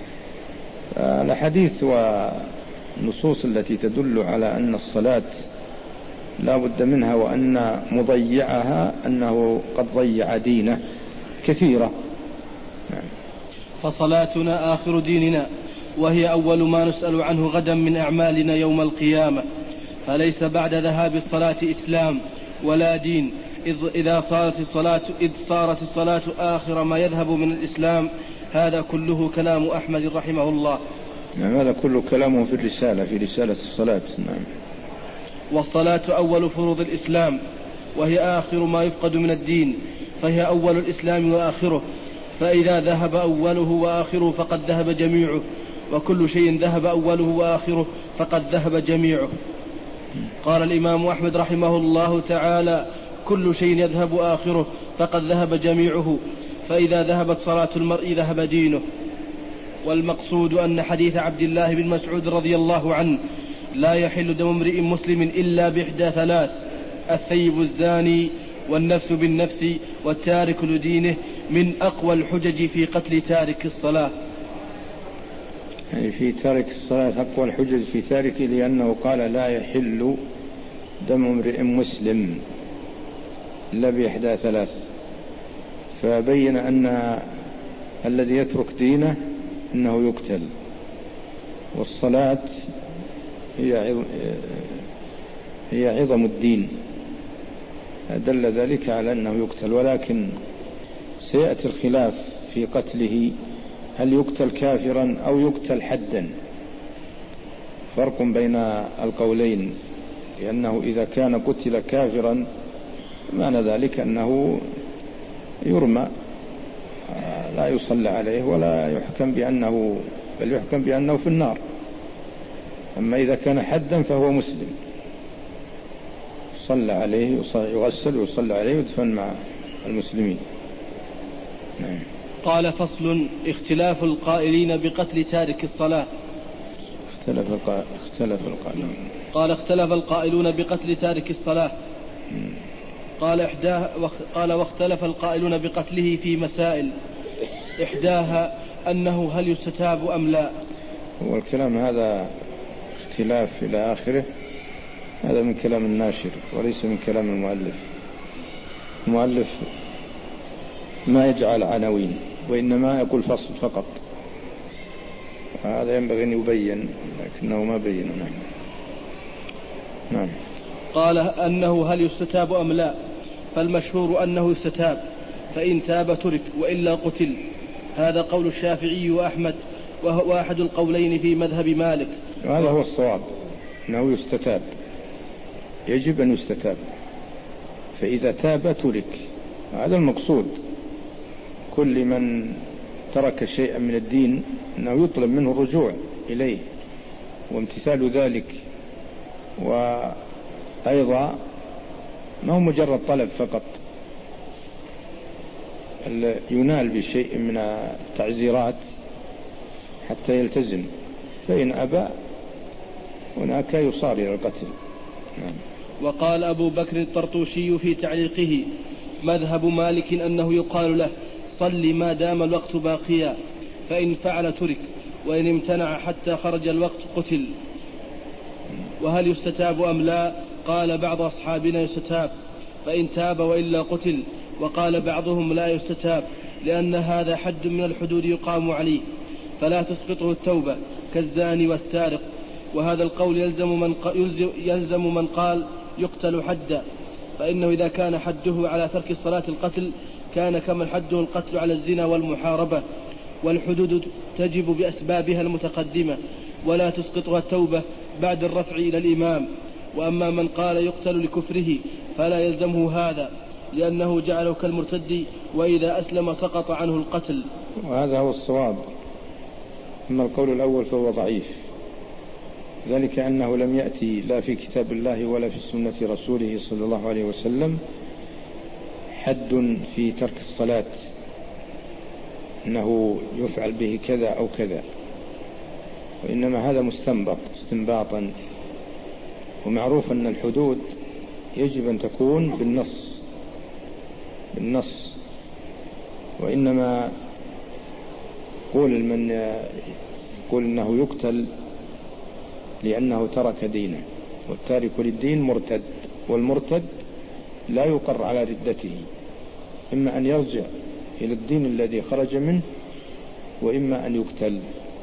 S3: الحديث والنصوص التي تدل على أن الصلاة لا بد منها، وأن مضيعها أنه قد ضيع دينه كثيرة.
S2: فصلاتنا آخر ديننا، وهي أول ما نسأل عنه غدا من أعمالنا يوم القيامة، فليس بعد ذهاب الصلاة إسلام ولا دين إذ صارت الصلاة آخر ما يذهب من الإسلام. هذا كله كلام أحمد رحمه الله.
S3: نعم، هذا كله كلامه في رسالة الصلاة. نعم.
S2: والصلاة أول فروض الإسلام، وهي آخر ما يفقد من الدين، فهي أول الإسلام وآخره، فإذا ذهب أوله وآخره فقد ذهب جميعه، وكل شيء ذهب أوله وآخره فقد ذهب جميعه. قال الإمام أحمد رحمه الله تعالى: كل شيء يذهب آخره فقد ذهب جميعه، فإذا ذهبت صلاة المرء ذهب دينه. والمقصود أن حديث عبد الله بن مسعود رضي الله عنه: لا يحل دم امرئ مسلم إلا بإحدى ثلاث: الثيب الزاني، والنفس بالنفس، والتارك لدينه، من أقوى الحجج في قتل تارك الصلاة.
S3: يعني في تارك الصلاة أقوى الحجج في تاركه، لأنه قال: لا يحل دم امرئ مسلم إلا بإحدى ثلاث، فبين أن الذي يترك دينه أنه يقتل، والصلاة هي عظم الدين، دل ذلك على أنه يقتل. ولكن سيأتي الخلاف في قتله، هل يقتل كافرا أو يقتل حدا؟ فرق بين القولين، لأنه إذا كان قتل كافرا معنى ذلك أنه يرمى، لا يصلى عليه ولا يحكم بأنه، بل يحكم بأنه في النار. أما إذا كان حدا فهو مسلم، صلى عليه، يغسل ويصلى عليه ويدفن مع المسلمين. نعم.
S2: قال: فصل: اختلاف القائلين بقتل تارك الصلاة. اختلف القائلون بقتل تارك الصلاة. قال: واختلف القائلون بقتله في مسائل، إحداها أنه هل يستتاب أم لا.
S3: هو الكلام هذا اختلاف إلى آخره، هذا من كلام الناشر وليس من كلام المؤلف. المؤلف ما يجعل عناوين، وإنما يقول فصل فقط، هذا ينبغي أن يبين لكنه ما بينه. نعم.
S2: قال: أنه هل يستتاب أم لا، فالمشهور أنه يستتاب، فإن تاب ترك وإلا قتل. هذا قول الشافعي وأحمد، وهو أحد القولين في مذهب مالك.
S3: هذا هو الصواب، أنه يستتاب، يجب أن يستتاب، فإذا تاب ترك، هذا المقصود. كل من ترك شيئا من الدين أنه يطلب منه الرجوع إليه وامتثال ذلك. وأيضا ما هو مجرد طلب فقط، ينال بشيء من التعزيرات حتى يلتزم، فإن أبى هناك يصار إلى القتل. نعم.
S2: وقال أبو بكر الطرطوشي في تعليقه: مذهب مالك أنه يقال له: صل ما دام الوقت باقيا، فإن فعل ترك، وإن امتنع حتى خرج الوقت قتل. وهل يستتاب أم لا؟ قال بعض أصحابنا يستتاب، فإن تاب وإلا قتل. وقال بعضهم لا يستتاب، لأن هذا حد من الحدود يقام عليه، فلا تسقطه التوبة كالزاني والسارق. وهذا القول يلزم من قال يقتل حدا، فإنه إذا كان حده على ترك الصلاة القتل، كان كمن حده القتل على الزنا والمحاربة. والحدود تجب بأسبابها المتقدمة، ولا تسقطها التوبة بعد الرفع إلى الإمام. وأما من قال يقتل لكفره فلا يلزمه هذا، لأنه جعله كالمرتد، وإذا أسلم سقط عنه القتل.
S3: وهذا هو الصواب. أما القول الأول فهو ضعيف، ذلك أنه لم يأتي لا في كتاب الله ولا في سنة رسوله صلى الله عليه وسلم حد في ترك الصلاة أنه يفعل به كذا أو كذا، وإنما هذا مستنبط استنباطا. ومعروف أن الحدود يجب أن تكون بالنص، وإنما يقول من يقول أنه يقتل لأنه ترك دينه، والتارك للدين مرتد، والمرتد لا يقر على ردته، إما أن يرجع إلى الدين الذي خرج منه، وإما أن يقتل،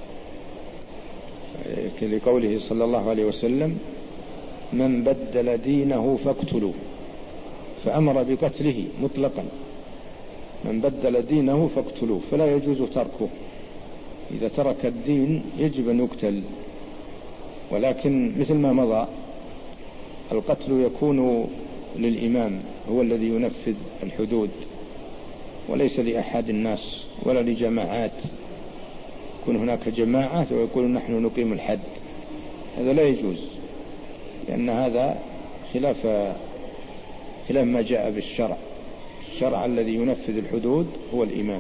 S3: لقوله صلى الله عليه وسلم: من بدل دينه فاقتلوه. فأمر بقتله مطلقا، من بدل دينه فاقتلوه، فلا يجوز تركه. إذا ترك الدين يجب أن يقتل، ولكن مثل ما مضى القتل يكون للإمام، هو الذي ينفذ الحدود، وليس لأحد الناس ولا لجماعات. يكون هناك جماعة ويقولون نحن نقيم الحد، هذا لا يجوز، لأن هذا خلاف ما جاء بالشرع. الشرع الذي ينفذ الحدود هو الإمام.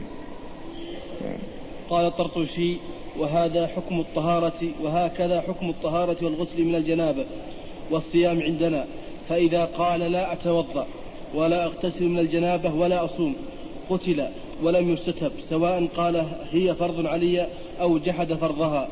S2: قال الطرطوشي: وهذا حكم الطهارة، وهكذا حكم الطهارة والغسل من الجنابة والصيام عندنا. فإذا قال لا أتوضأ ولا أغتسل من الجنابة ولا أصوم قتل ولم يستتب، سواء قال هي فرض علي أو جحد فرضها.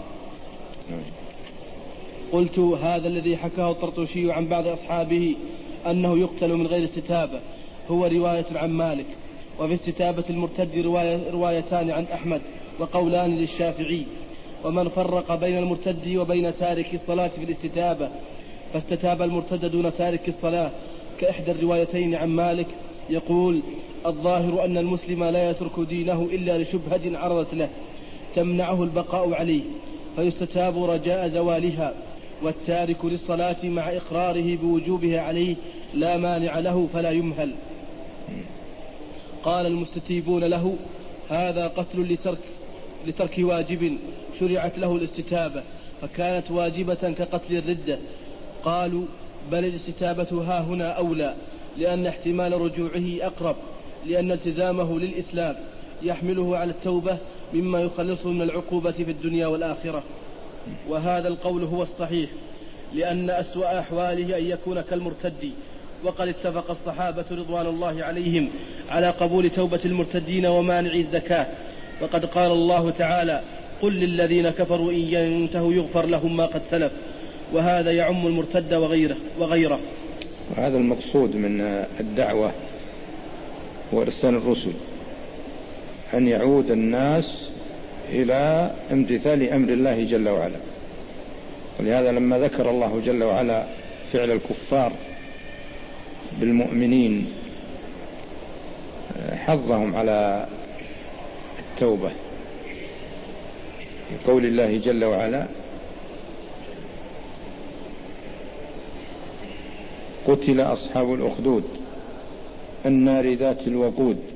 S2: قلت: هذا الذي حكاه الطرطوشي عن بعض أصحابه أنه يقتل من غير استتابة هو رواية عن مالك، وفي استتابة المرتد روايتان عن أحمد وقولان للشافعي. ومن فرق بين المرتد وبين تارك الصلاة في الاستتابة فاستتاب المرتد دون تارك الصلاة كإحدى الروايتين عن مالك، يقول: الظاهر أن المسلم لا يترك دينه إلا لشبهة عرضت له تمنعه البقاء عليه فيستتاب رجاء زوالها، والتارك للصلاة مع إقراره بوجوبها عليه لا مانع له فلا يمهل. قال المستتيبون له: هذا قتل لترك واجب شرعت له الاستتابة فكانت واجبة كقتل الردة. قالوا: بل الاستتابة ها هنا أولى، لأن احتمال رجوعه أقرب، لأن التزامه للإسلام يحمله على التوبة مما يخلصه من العقوبة في الدنيا والآخرة. وهذا القول هو الصحيح، لأن أسوأ أحواله أن يكون كالمرتد، وقد اتفق الصحابة رضوان الله عليهم على قبول توبة المرتدين ومانع الزكاة، وقد قال الله تعالى: قل للذين كفروا إن ينتهوا يغفر لهم ما قد سلف. وهذا يعم المرتد وغيره.
S3: وهذا المقصود من الدعوة وإرسال الرسل، أن يعود الناس إلى امتثال أمر الله جل وعلا. ولهذا لما ذكر الله جل وعلا فعل الكفار بالمؤمنين حضهم على التوبة في قول الله جل وعلا: قتل أصحاب الأخدود النار ذات الوقود